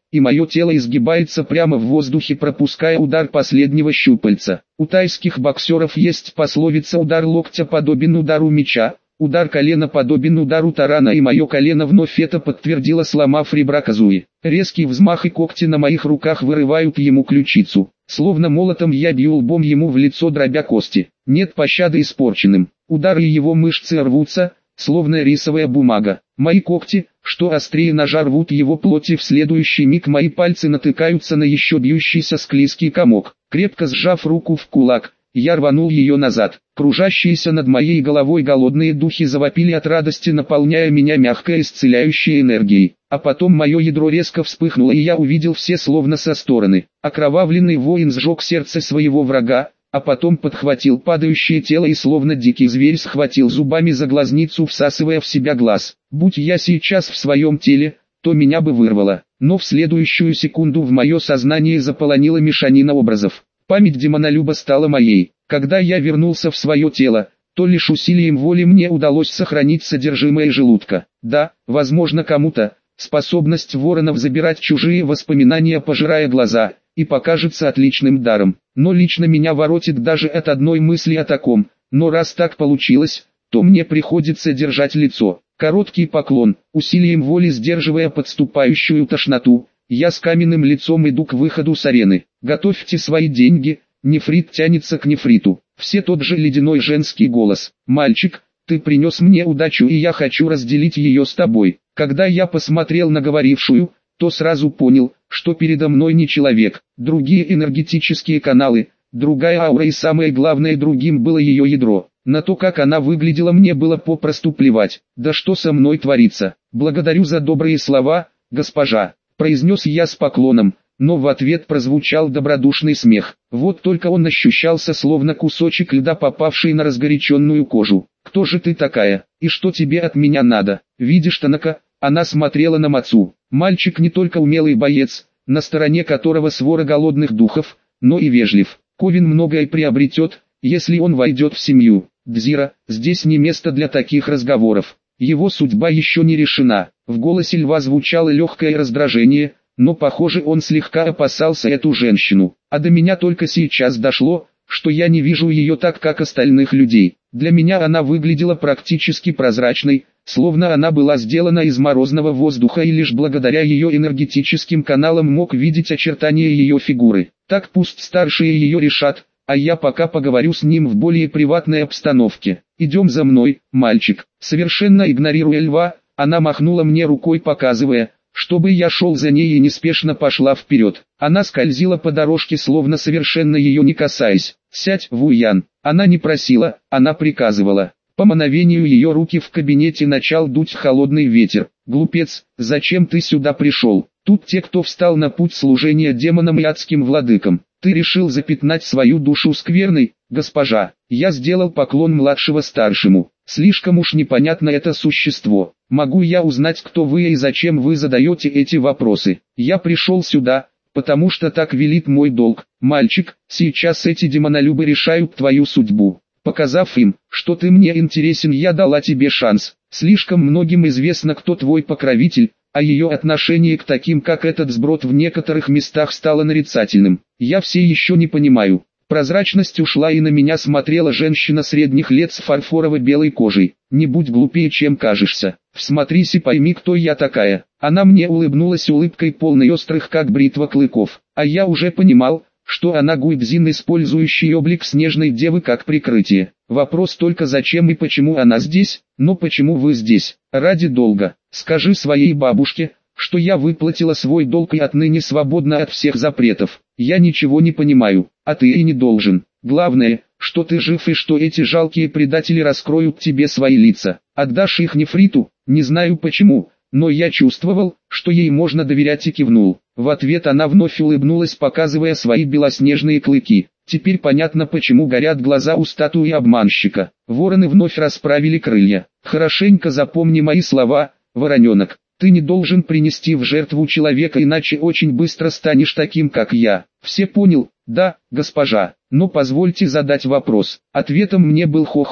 и мое тело изгибается прямо в воздухе, пропуская удар последнего щупальца. У тайских боксеров есть пословица: удар локтя подобен удару меча, удар колена подобен удару тарана, и мое колено вновь это подтвердило, сломав ребра Казуи. Резкий взмах, и когти на моих руках вырывают ему ключицу. Словно молотом я бью лбом ему в лицо, дробя кости. Нет пощады испорченным. Удары его мышцы рвутся, словно рисовая бумага. Мои когти, что острее ножа, рвут его плоть, и в следующий миг мои пальцы натыкаются на еще бьющийся склизкий комок. Крепко сжав руку в кулак, я рванул ее назад. Кружащиеся над моей головой голодные духи завопили от радости, наполняя меня мягкой исцеляющей энергией. А потом мое ядро резко вспыхнуло, и я увидел все словно со стороны. Окровавленный воин сжег сердце своего врага, а потом подхватил падающее тело и словно дикий зверь схватил зубами за глазницу, всасывая в себя глаз. Будь я сейчас в своем теле, то меня бы вырвало. Но в следующую секунду в мое сознание заполонила мешанина образов. Память демонолюба стала моей. Когда я вернулся в свое тело, то лишь усилием воли мне удалось сохранить содержимое желудка. Да, возможно, кому-то способность воронов забирать чужие воспоминания, пожирая глаза, и покажется отличным даром. Но лично меня воротит даже от одной мысли о таком. Но раз так получилось, то мне приходится держать лицо. Короткий поклон, усилием воли сдерживая подступающую тошноту. Я с каменным лицом иду к выходу с арены. Готовьте свои деньги, нефрит тянется к нефриту. Все тот же ледяной женский голос. Мальчик, ты принес мне удачу, и я хочу разделить ее с тобой. Когда я посмотрел на говорившую, то сразу понял, что передо мной не человек. Другие энергетические каналы, другая аура, и самое главное, другим было ее ядро. На то, как она выглядела, мне было попросту плевать. Да что со мной творится? Благодарю за добрые слова, госпожа, произнес я с поклоном, но в ответ прозвучал добродушный смех. Вот только он ощущался словно кусочек льда, попавший на разгоряченную кожу. Кто же ты такая, и что тебе от меня надо? Видишь Танака? Она смотрела на Мацу. Мальчик не только умелый боец, на стороне которого свора голодных духов, но и вежлив. Ковин многое приобретет, если он войдет в семью Дзира. Здесь не место для таких разговоров. Его судьба еще не решена. В голосе льва звучало легкое раздражение, но похоже, он слегка опасался эту женщину. А до меня только сейчас дошло, что я не вижу ее так, как остальных людей. Для меня она выглядела практически прозрачной, словно она была сделана из морозного воздуха, и лишь благодаря ее энергетическим каналам мог видеть очертания ее фигуры. Так пусть старшие ее решат, а я пока поговорю с ним в более приватной обстановке. Идем за мной, мальчик. Совершенно игнорируя льва, она махнула мне рукой, показывая, чтобы я шел за ней, и неспешно пошла вперед. Она скользила по дорожке, словно совершенно ее не касаясь. «Сядь, Вуян». Она не просила, она приказывала. По мановению ее руки в кабинете начал дуть холодный ветер. «Глупец, зачем ты сюда пришел? Тут те, кто встал на путь служения демонам и адским владыкам. Ты решил запятнать свою душу скверной, госпожа». Я сделал поклон младшего старшему. «Слишком уж непонятно это существо. Могу я узнать, кто вы и зачем вы задаете эти вопросы? Я пришел сюда, потому что так велит мой долг. Мальчик, сейчас эти демонолюбы решают твою судьбу. Показав им, что ты мне интересен, я дала тебе шанс. Слишком многим известно, кто твой покровитель, а ее отношение к таким, как этот сброд, в некоторых местах стало нарицательным. Я все еще не понимаю». Прозрачность ушла, и на меня смотрела женщина средних лет с фарфорово-белой кожей. «Не будь глупее, чем кажешься. Всмотрись и пойми, кто я такая». Она мне улыбнулась улыбкой, полной острых, как бритва, клыков. А я уже понимал, что она Гуйбзин, использующий облик снежной девы как прикрытие. Вопрос только, зачем и почему она здесь? Но почему вы здесь? Ради долга. Скажи своей бабушке, что я выплатила свой долг и отныне свободна от всех запретов. Я ничего не понимаю, а ты и не должен. Главное, что ты жив и что эти жалкие предатели раскроют тебе свои лица. Отдашь их нефриту? Не знаю почему, но я чувствовал, что ей можно доверять, и кивнул. В ответ она вновь улыбнулась, показывая свои белоснежные клыки. Теперь понятно, почему горят глаза у статуи обманщика. Вороны вновь расправили крылья. Хорошенько запомни мои слова, вороненок. Ты не должен принести в жертву человека, иначе очень быстро станешь таким, как я. Все понял? Да, госпожа. Но позвольте задать вопрос. Ответом мне был хохот,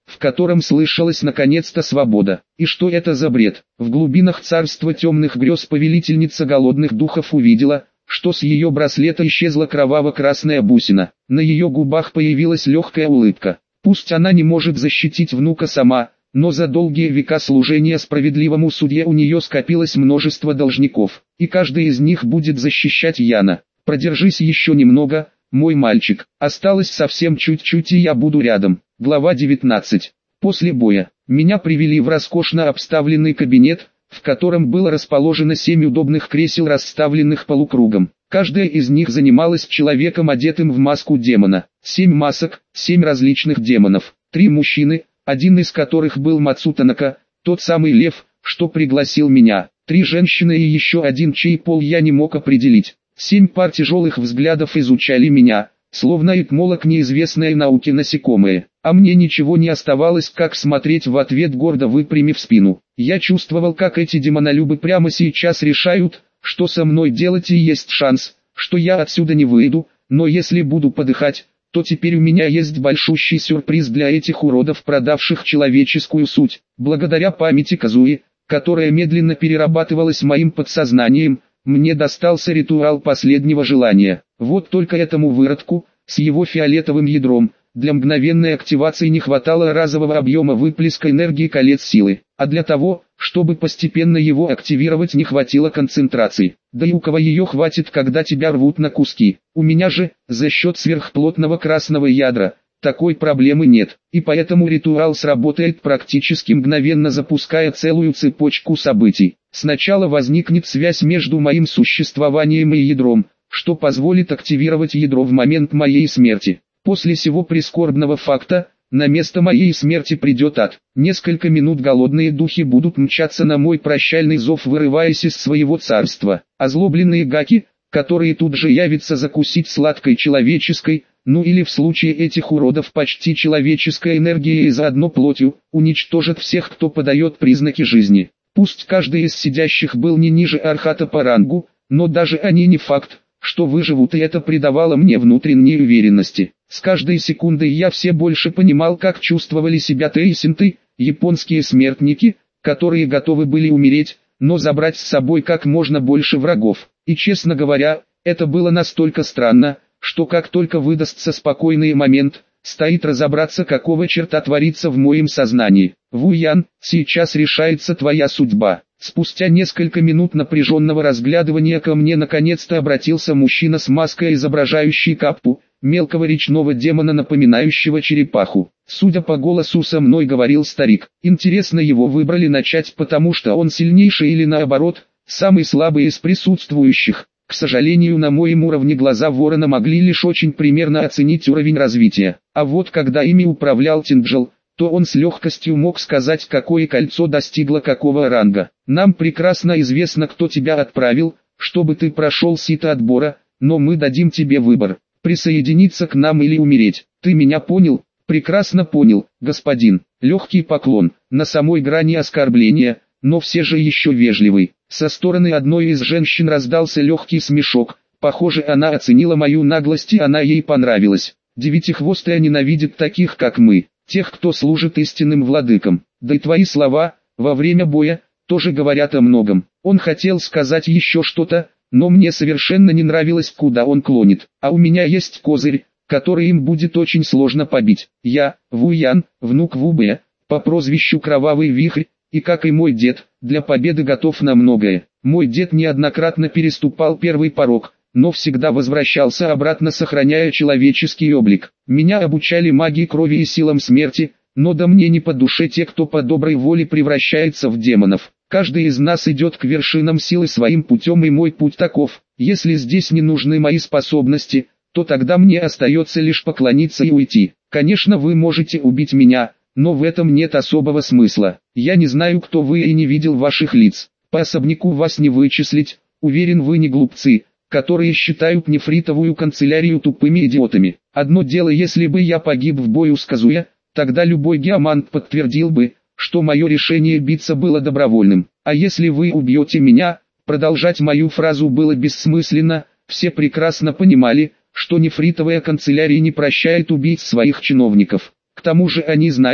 в котором слышалась наконец-то свобода. И что это за бред? В глубинах царства темных грез повелительница голодных духов увидела, что с ее браслета исчезла кроваво-красная бусина. На ее губах появилась легкая улыбка. Пусть она не может защитить внука сама, но за долгие века служения справедливому судье у нее скопилось множество должников, и каждый из них будет защищать Яна. Продержись еще немного, мой мальчик, осталось совсем чуть-чуть и я буду рядом. Глава девятнадцать. После боя, меня привели в роскошно обставленный кабинет, в котором было расположено семь удобных кресел, расставленных полукругом. Каждая из них занималась человеком, одетым в маску демона. Семь масок, семь различных демонов. Три мужчины, один из которых был Мацутанака, тот самый лев, что пригласил меня. Три женщины и еще один, чей пол я не мог определить. Семь пар тяжелых взглядов изучали меня, словно этмолог неизвестной науки насекомые. А мне ничего не оставалось, как смотреть в ответ, гордо выпрямив спину. Я чувствовал, как эти демонолюбы прямо сейчас решают, что со мной делать, и есть шанс, что я отсюда не выйду, но если буду подыхать, то теперь у меня есть большущий сюрприз для этих уродов, продавших человеческую суть. Благодаря памяти Казуи, которая медленно перерабатывалась моим подсознанием, мне достался ритуал последнего желания. Вот только этому выродку, с его фиолетовым ядром, для мгновенной активации не хватало разового объема выплеска энергии колец силы, а для того, чтобы постепенно его активировать, не хватило концентрации. Да и у кого ее хватит, когда тебя рвут на куски? У меня же, за счет сверхплотного красного ядра, такой проблемы нет, и поэтому ритуал сработает практически мгновенно, запуская целую цепочку событий. Сначала возникнет связь между моим существованием и ядром, что позволит активировать ядро в момент моей смерти. После сего прискорбного факта, на место моей смерти придет ад. Несколько минут голодные духи будут мчаться на мой прощальный зов, вырываясь из своего царства. Озлобленные гаки, которые тут же явятся закусить сладкой человеческой, ну или в случае этих уродов почти человеческой энергией и заодно плотью, уничтожат всех, кто подает признаки жизни. Пусть каждый из сидящих был не ниже архата по рангу, но даже они не факт, что выживут, и это придавало мне внутренней уверенности. С каждой секундой я все больше понимал, как чувствовали себя тейсинты, японские смертники, которые готовы были умереть, но забрать с собой как можно больше врагов. И честно говоря, это было настолько странно, что как только выдастся спокойный момент, стоит разобраться, какого черта творится в моем сознании. Вуян, сейчас решается твоя судьба. Спустя несколько минут напряженного разглядывания ко мне наконец-то обратился мужчина с маской, изображающей каппу, мелкого речного демона, напоминающего черепаху. Судя по голосу, со мной говорил старик. Интересно, его выбрали начать, потому что он сильнейший, или наоборот, самый слабый из присутствующих? К сожалению, на моем уровне глаза ворона могли лишь очень примерно оценить уровень развития. А вот когда ими управлял Тинджел, то он с легкостью мог сказать, какое кольцо достигло какого ранга. Нам прекрасно известно, кто тебя отправил, чтобы ты прошел сито отбора, но мы дадим тебе выбор: присоединиться к нам или умереть. Ты меня понял? Прекрасно понял, господин. Легкий поклон, на самой грани оскорбления, но все же еще вежливый. Со стороны одной из женщин раздался легкий смешок. Похоже, она оценила мою наглость, и она ей понравилась. Девятихвостая ненавидит таких, как мы, тех, кто служит истинным владыкам. Да и твои слова, во время боя, тоже говорят о многом. Он хотел сказать еще что-то, но мне совершенно не нравилось, куда он клонит. А у меня есть козырь, который им будет очень сложно побить. Я, Вуян, внук Вубе, по прозвищу Кровавый Вихрь, и как и мой дед, для победы готов на многое. Мой дед неоднократно переступал первый порог, но всегда возвращался обратно, сохраняя человеческий облик. Меня обучали магии крови и силам смерти, но да мне не по душе те, кто по доброй воле превращается в демонов. Каждый из нас идет к вершинам силы своим путем, и мой путь таков. Если здесь не нужны мои способности, то тогда мне остается лишь поклониться и уйти. Конечно, вы можете убить меня, но в этом нет особого смысла. Я не знаю, кто вы, и не видел ваших лиц. По особняку вас не вычислить. Уверен, вы не глупцы, которые считают нефритовую канцелярию тупыми идиотами. Одно дело, если бы я погиб в бою с Казуя, тогда любой геомант подтвердил бы, что мое решение биться было добровольным. А если вы убьете меня, продолжать мою фразу было бессмысленно. Все прекрасно понимали, что нефритовая канцелярия не прощает убийц своих чиновников. К тому же они знают,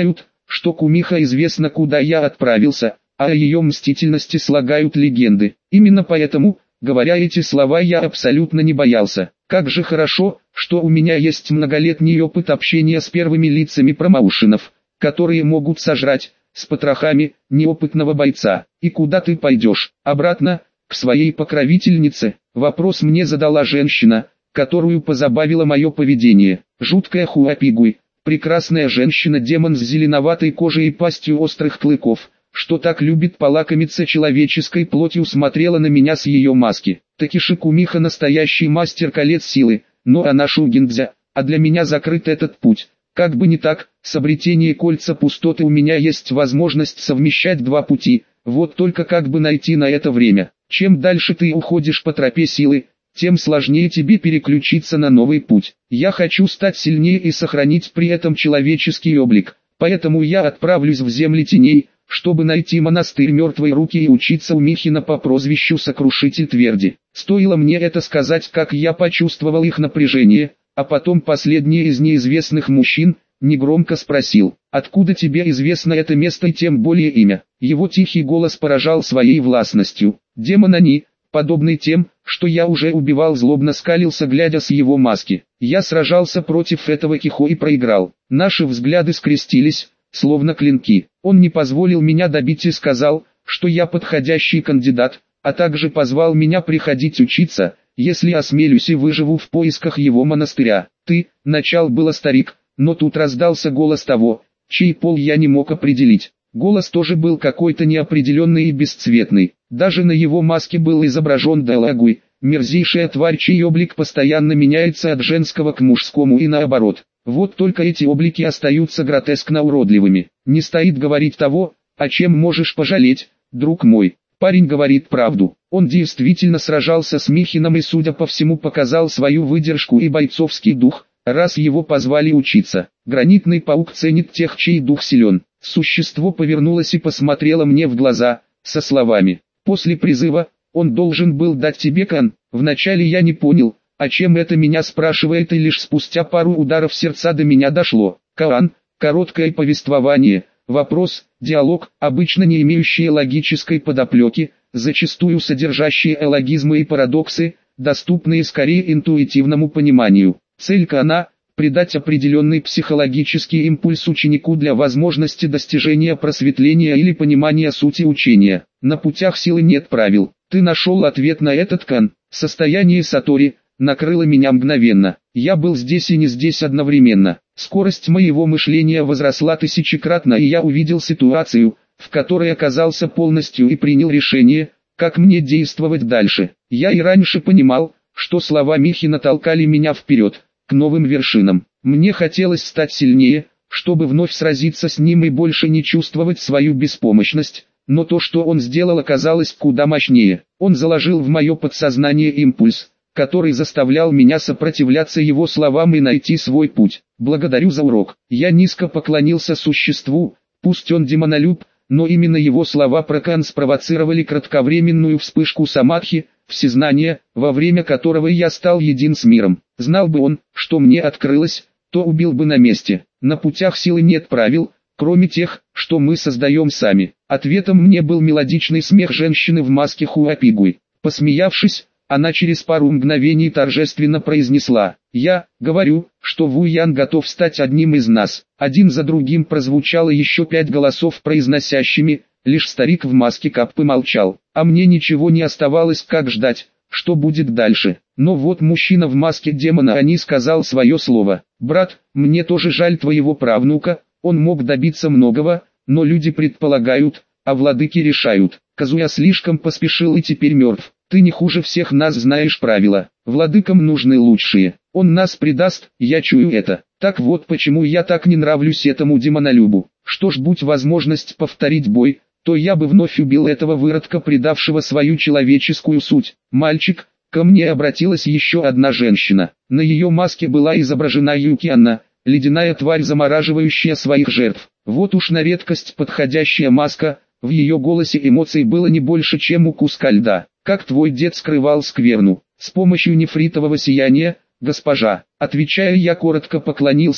что кумиха известно, куда я отправился, а о ее мстительности слагают легенды. Именно поэтому, говоря эти слова, я абсолютно не боялся. Как же хорошо, что у меня есть многолетний опыт общения с первыми лицами промоушенов, которые могут сожрать, с потрохами, неопытного бойца. И куда ты пойдешь? Обратно, к своей покровительнице? Вопрос мне задала женщина, которую позабавило мое поведение. Жуткая Хуапигуй, прекрасная женщина-демон с зеленоватой кожей и пастью острых клыков, что так любит полакомиться человеческой плотью, смотрела на меня с ее маски. Такиши Кумиха настоящий мастер колец силы, но она Шугиндзя, а для меня закрыт этот путь. Как бы не так, с обретением кольца пустоты у меня есть возможность совмещать два пути, вот только как бы найти на это время. Чем дальше ты уходишь по тропе силы, тем сложнее тебе переключиться на новый путь. Я хочу стать сильнее и сохранить при этом человеческий облик, поэтому я отправлюсь в земли теней, чтобы найти монастырь Мертвой Руки и учиться у Михина по прозвищу Сокрушитель Тверди. Стоило мне это сказать, как я почувствовал их напряжение, а потом последний из неизвестных мужчин негромко спросил: «Откуда тебе известно это место и тем более имя?» Его тихий голос поражал своей властностью. Демон они, подобный тем, что я уже убивал, злобно скалился, глядя с его маски. Я сражался против этого Кихо и проиграл. Наши взгляды скрестились, словно клинки. Он не позволил меня добить и сказал, что я подходящий кандидат, а также позвал меня приходить учиться, если осмелюсь и выживу в поисках его монастыря. «Ты», — начал было старик, но тут раздался голос того, чей пол я не мог определить. Голос тоже был какой-то неопределенный и бесцветный. Даже на его маске был изображен Далагуй, мерзейшая тварь, чей облик постоянно меняется от женского к мужскому и наоборот. Вот только эти облики остаются гротескно уродливыми. Не стоит говорить того, о чем можешь пожалеть, друг мой. Парень говорит правду. Он действительно сражался с Михином и, судя по всему, показал свою выдержку и бойцовский дух, раз его позвали учиться. Гранитный паук ценит тех, чей дух силен. Существо повернулось и посмотрело мне в глаза, со словами: «После призыва, он должен был дать тебе кан». Вначале я не понял, о чем это меня спрашивает, и лишь спустя пару ударов сердца до меня дошло. Каан, короткое повествование, вопрос, диалог, обычно не имеющие логической подоплеки, зачастую содержащие элогизмы и парадоксы, доступные скорее интуитивному пониманию. Цель Каана – придать определенный психологический импульс ученику для возможности достижения просветления или понимания сути учения. На путях силы нет правил. Ты нашел ответ на этот Кан. Состояние сатори накрыло меня мгновенно. Я был здесь и не здесь одновременно. Скорость моего мышления возросла тысячекратно, и я увидел ситуацию, в которой оказался полностью, и принял решение, как мне действовать дальше. Я и раньше понимал, что слова Михина толкали меня вперед, к новым вершинам. Мне хотелось стать сильнее, чтобы вновь сразиться с ним и больше не чувствовать свою беспомощность, но то, что он сделал, оказалось куда мощнее. Он заложил в мое подсознание импульс, который заставлял меня сопротивляться его словам и найти свой путь. Благодарю за урок. Я низко поклонился существу, пусть он демонолюб, но именно его слова про Кан спровоцировали кратковременную вспышку самадхи, всезнания, во время которого я стал един с миром. Знал бы он, что мне открылось, то убил бы на месте. На путях силы нет правил, кроме тех, что мы создаем сами. Ответом мне был мелодичный смех женщины в маске Хуапигуй. Посмеявшись, она через пару мгновений торжественно произнесла: «Я говорю, что Ву Ян готов стать одним из нас». Один за другим прозвучало еще пять голосов произносящими, лишь старик в маске Каппы молчал. А мне ничего не оставалось, как ждать, что будет дальше. Но вот мужчина в маске демона Они сказал свое слово. «Брат, мне тоже жаль твоего правнука, он мог добиться многого, но люди предполагают, а владыки решают. Казуя слишком поспешил и теперь мертв. Ты не хуже всех нас знаешь правила. Владыкам нужны лучшие. Он нас предаст, я чую это. Так вот почему я так не нравлюсь этому демонолюбу. Что ж, будь возможность повторить бой, то я бы вновь убил этого выродка, предавшего свою человеческую суть. Мальчик». Ко мне обратилась еще одна женщина. На ее маске была изображена Юкианна, ледяная тварь, замораживающая своих жертв. Вот уж на редкость подходящая маска, в ее голосе эмоций было не больше, чем у куска льда. «Как твой дед скрывал скверну?» «С помощью нефритового сияния, госпожа». Отвечая, я коротко поклонился,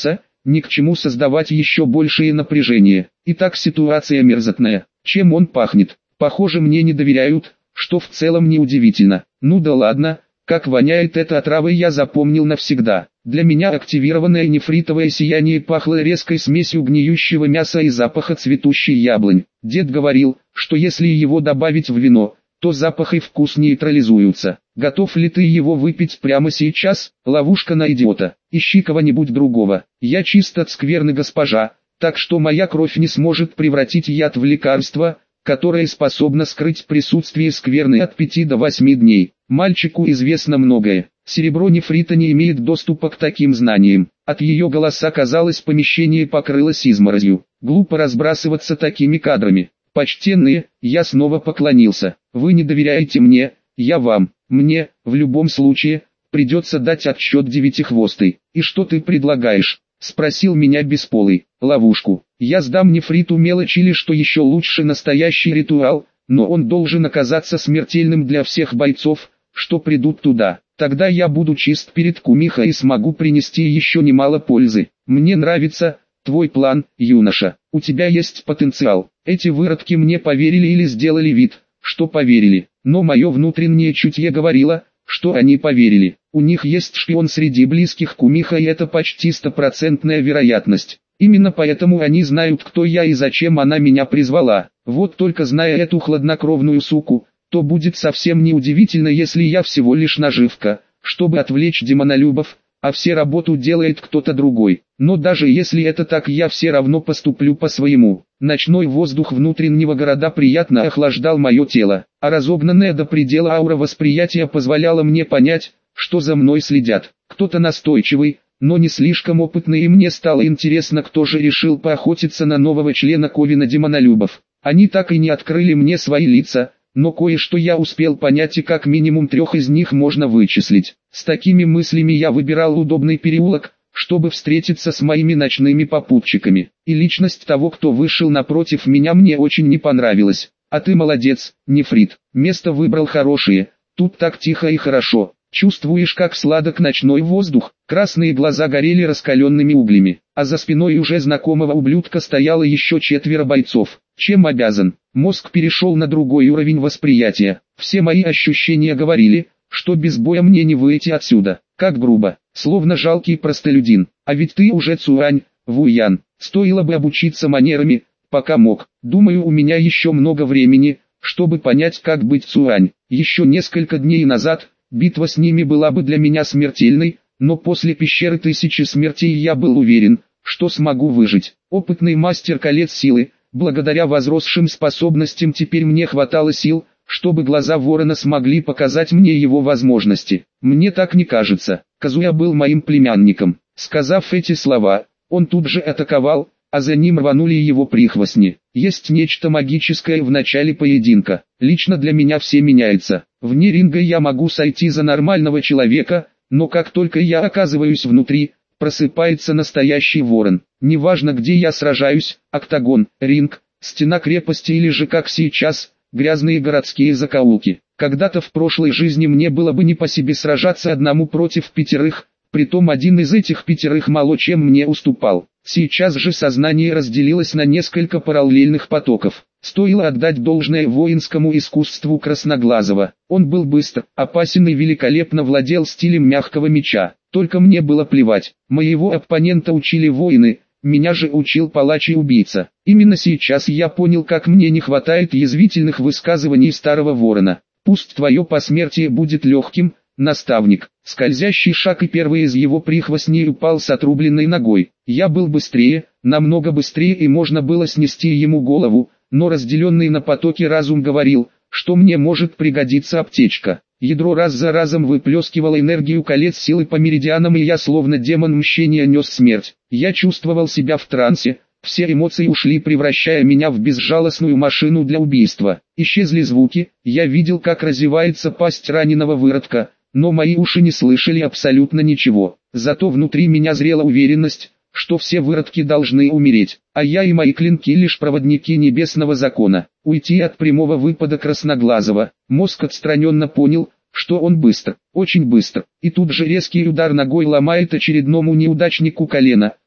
ни к чему создавать еще большее напряжение. Итак, ситуация мерзотная. Чем он пахнет? Похоже, мне не доверяют, что в целом неудивительно. Ну да ладно, как воняет эта отрава, я запомнил навсегда. Для меня активированное нефритовое сияние пахло резкой смесью гниющего мяса и запаха цветущей яблонь. Дед говорил, что если его добавить в вино, то запах и вкус нейтрализуются. Готов ли ты его выпить прямо сейчас? Ловушка на идиота. Ищи кого-нибудь другого. Я чист от скверны, госпожа, так что моя кровь не сможет превратить яд в лекарство, которое способно скрыть присутствие скверны от пяти до восьми дней. Мальчику известно многое. Серебро нефрита не имеет доступа к таким знаниям. От ее голоса, казалось, помещение покрылось изморозью. Глупо разбрасываться такими кадрами. Почтенные, я снова поклонился. Вы не доверяете мне, я вам. Мне, в любом случае, придется дать отчет девятихвостой. И что ты предлагаешь? Спросил меня бесполый. Ловушку. Я сдам нефриту мелочь или, что еще лучше, настоящий ритуал, но он должен оказаться смертельным для всех бойцов, что придут туда. Тогда я буду чист перед кумиха и смогу принести еще немало пользы. Мне нравится твой план, юноша. У тебя есть потенциал. Эти выродки мне поверили или сделали вид, что поверили. Но мое внутреннее чутье говорило, что они поверили. У них есть шпион среди близких кумиха, и это почти стопроцентная вероятность. Именно поэтому они знают, кто я и зачем она меня призвала. Вот только зная эту хладнокровную суку, то будет совсем неудивительно, если я всего лишь наживка, чтобы отвлечь демонолюбов, а все работу делает кто-то другой. Но даже если это так, я все равно поступлю по-своему. Ночной воздух внутреннего города приятно охлаждал мое тело, а разогнанная до предела аура восприятия позволяла мне понять, что за мной следят. Кто-то настойчивый, но не слишком опытный, и мне стало интересно, кто же решил поохотиться на нового члена Ковина демонолюбов. Они так и не открыли мне свои лица, но кое-что я успел понять, и как минимум трех из них можно вычислить. С такими мыслями я выбирал удобный переулок, чтобы встретиться с моими ночными попутчиками. И личность того, кто вышел напротив меня, мне очень не понравилась. А ты молодец, нефрит. Место выбрал хорошее. Тут так тихо и хорошо. Чувствуешь, как сладок ночной воздух? Красные глаза горели раскаленными углями, а за спиной уже знакомого ублюдка стояло еще четверо бойцов. Чем обязан? Мозг перешел на другой уровень восприятия. Все мои ощущения говорили, что без боя мне не выйти отсюда. Как грубо, словно жалкий простолюдин. А ведь ты уже Цуань, Вуян. Стоило бы обучиться манерами, пока мог. Думаю, у меня еще много времени, чтобы понять, как быть Цуань. Еще несколько дней назад битва с ними была бы для меня смертельной, но после пещеры тысячи смертей я был уверен, что смогу выжить. Опытный мастер колец силы, благодаря возросшим способностям теперь мне хватало сил, чтобы глаза ворона смогли показать мне его возможности. Мне так не кажется. Казуя был моим племянником. Сказав эти слова, он тут же атаковал, а за ним рванули его прихвостни. Есть нечто магическое в начале поединка. Лично для меня все меняется. Вне ринга я могу сойти за нормального человека, но как только я оказываюсь внутри, просыпается настоящий ворон. Неважно, где я сражаюсь, октагон, ринг, стена крепости или же, как сейчас, грязные городские закоулки. Когда-то в прошлой жизни мне было бы не по себе сражаться одному против пятерых, притом один из этих пятерых мало чем мне уступал. Сейчас же сознание разделилось на несколько параллельных потоков. Стоило отдать должное воинскому искусству Красноглазого. Он был быстр, опасен и великолепно владел стилем мягкого меча. Только мне было плевать. Моего оппонента учили воины, меня же учил палач и убийца. Именно сейчас я понял, как мне не хватает язвительных высказываний старого ворона. Пусть твое посмертие будет легким, наставник. Скользящий шаг, и первый из его прихвостней упал с отрубленной ногой. Я был быстрее, намного быстрее, и можно было снести ему голову, но разделенный на потоки разум говорил, что мне может пригодиться аптечка. Ядро раз за разом выплескивало энергию колец силы по меридианам, и я словно демон мщения нес смерть. Я чувствовал себя в трансе, все эмоции ушли, превращая меня в безжалостную машину для убийства. Исчезли звуки, я видел, как разевается пасть раненого выродка, но мои уши не слышали абсолютно ничего. Зато внутри меня зрела уверенность, что все выродки должны умереть, а я и мои клинки лишь проводники небесного закона. Уйти от прямого выпада Красноглазого. Мозг отстраненно понял, что он быстр, очень быстр, и тут же резкий удар ногой ломает очередному неудачнику колено,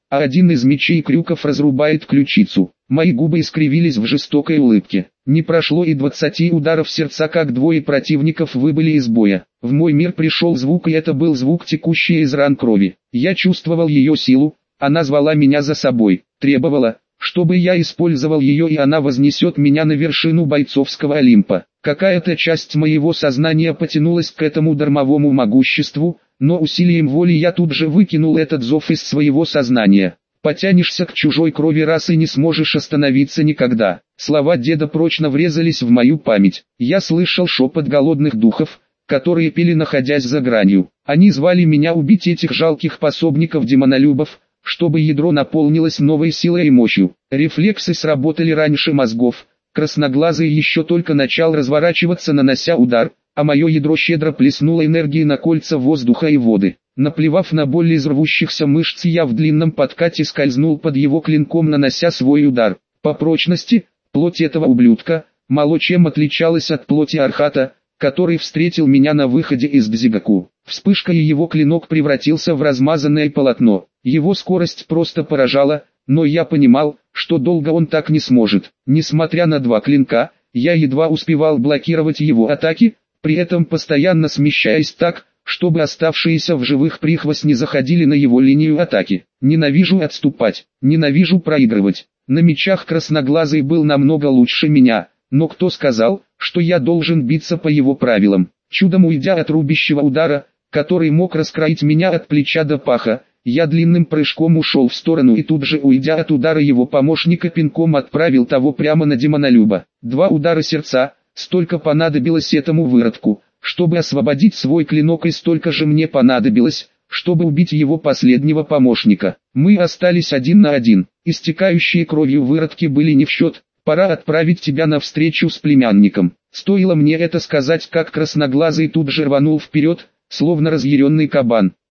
а один из мечей крюков разрубает ключицу. Мои губы искривились в жестокой улыбке. Не прошло и двадцати ударов сердца, как двое противников выбыли из боя. В мой мир пришел звук, и это был звук, текущий из ран крови. Я чувствовал ее силу, она звала меня за собой, требовала, чтобы я использовал ее, и она вознесет меня на вершину бойцовского Олимпа. Какая-то часть моего сознания потянулась к этому дармовому могуществу, но усилием воли я тут же выкинул этот зов из своего сознания. Потянешься к чужой крови раз и не сможешь остановиться никогда. Слова деда прочно врезались в мою память. Я слышал шепот голодных духов, которые пели, находясь за гранью. Они звали меня убить этих жалких пособников-демонолюбов, чтобы ядро наполнилось новой силой и мощью. Рефлексы сработали раньше мозгов. Красноглазый еще только начал разворачиваться, нанося удар, а мое ядро щедро плеснуло энергией на кольца воздуха и воды. Наплевав на боль из рвущихся мышц, я в длинном подкате скользнул под его клинком, нанося свой удар. По прочности, плоть этого ублюдка мало чем отличалась от плоти Архата, который встретил меня на выходе из Дзигаку. Вспышка, и его клинок превратился в размазанное полотно. Его скорость просто поражала, но я понимал, что долго он так не сможет. Несмотря на два клинка, я едва успевал блокировать его атаки, при этом постоянно смещаясь так, чтобы оставшиеся в живых прихвостни заходили на его линию атаки. Ненавижу отступать, ненавижу проигрывать. На мечах Красноглазый был намного лучше меня, но кто сказал, что я должен биться по его правилам? Чудом уйдя от рубящего удара, который мог раскроить меня от плеча до паха, я длинным прыжком ушел в сторону и тут же, уйдя от удара его помощника, пинком отправил того прямо на демонолюба. Два удара сердца, столько понадобилось этому выродку, чтобы освободить свой клинок, и столько же мне понадобилось, чтобы убить его последнего помощника. Мы остались один на один. Истекающие кровью выродки были не в счет. Пора отправить тебя на встречу с племянником. Стоило мне это сказать, как Красноглазый тут же рванул вперед, словно разъяренный кабан.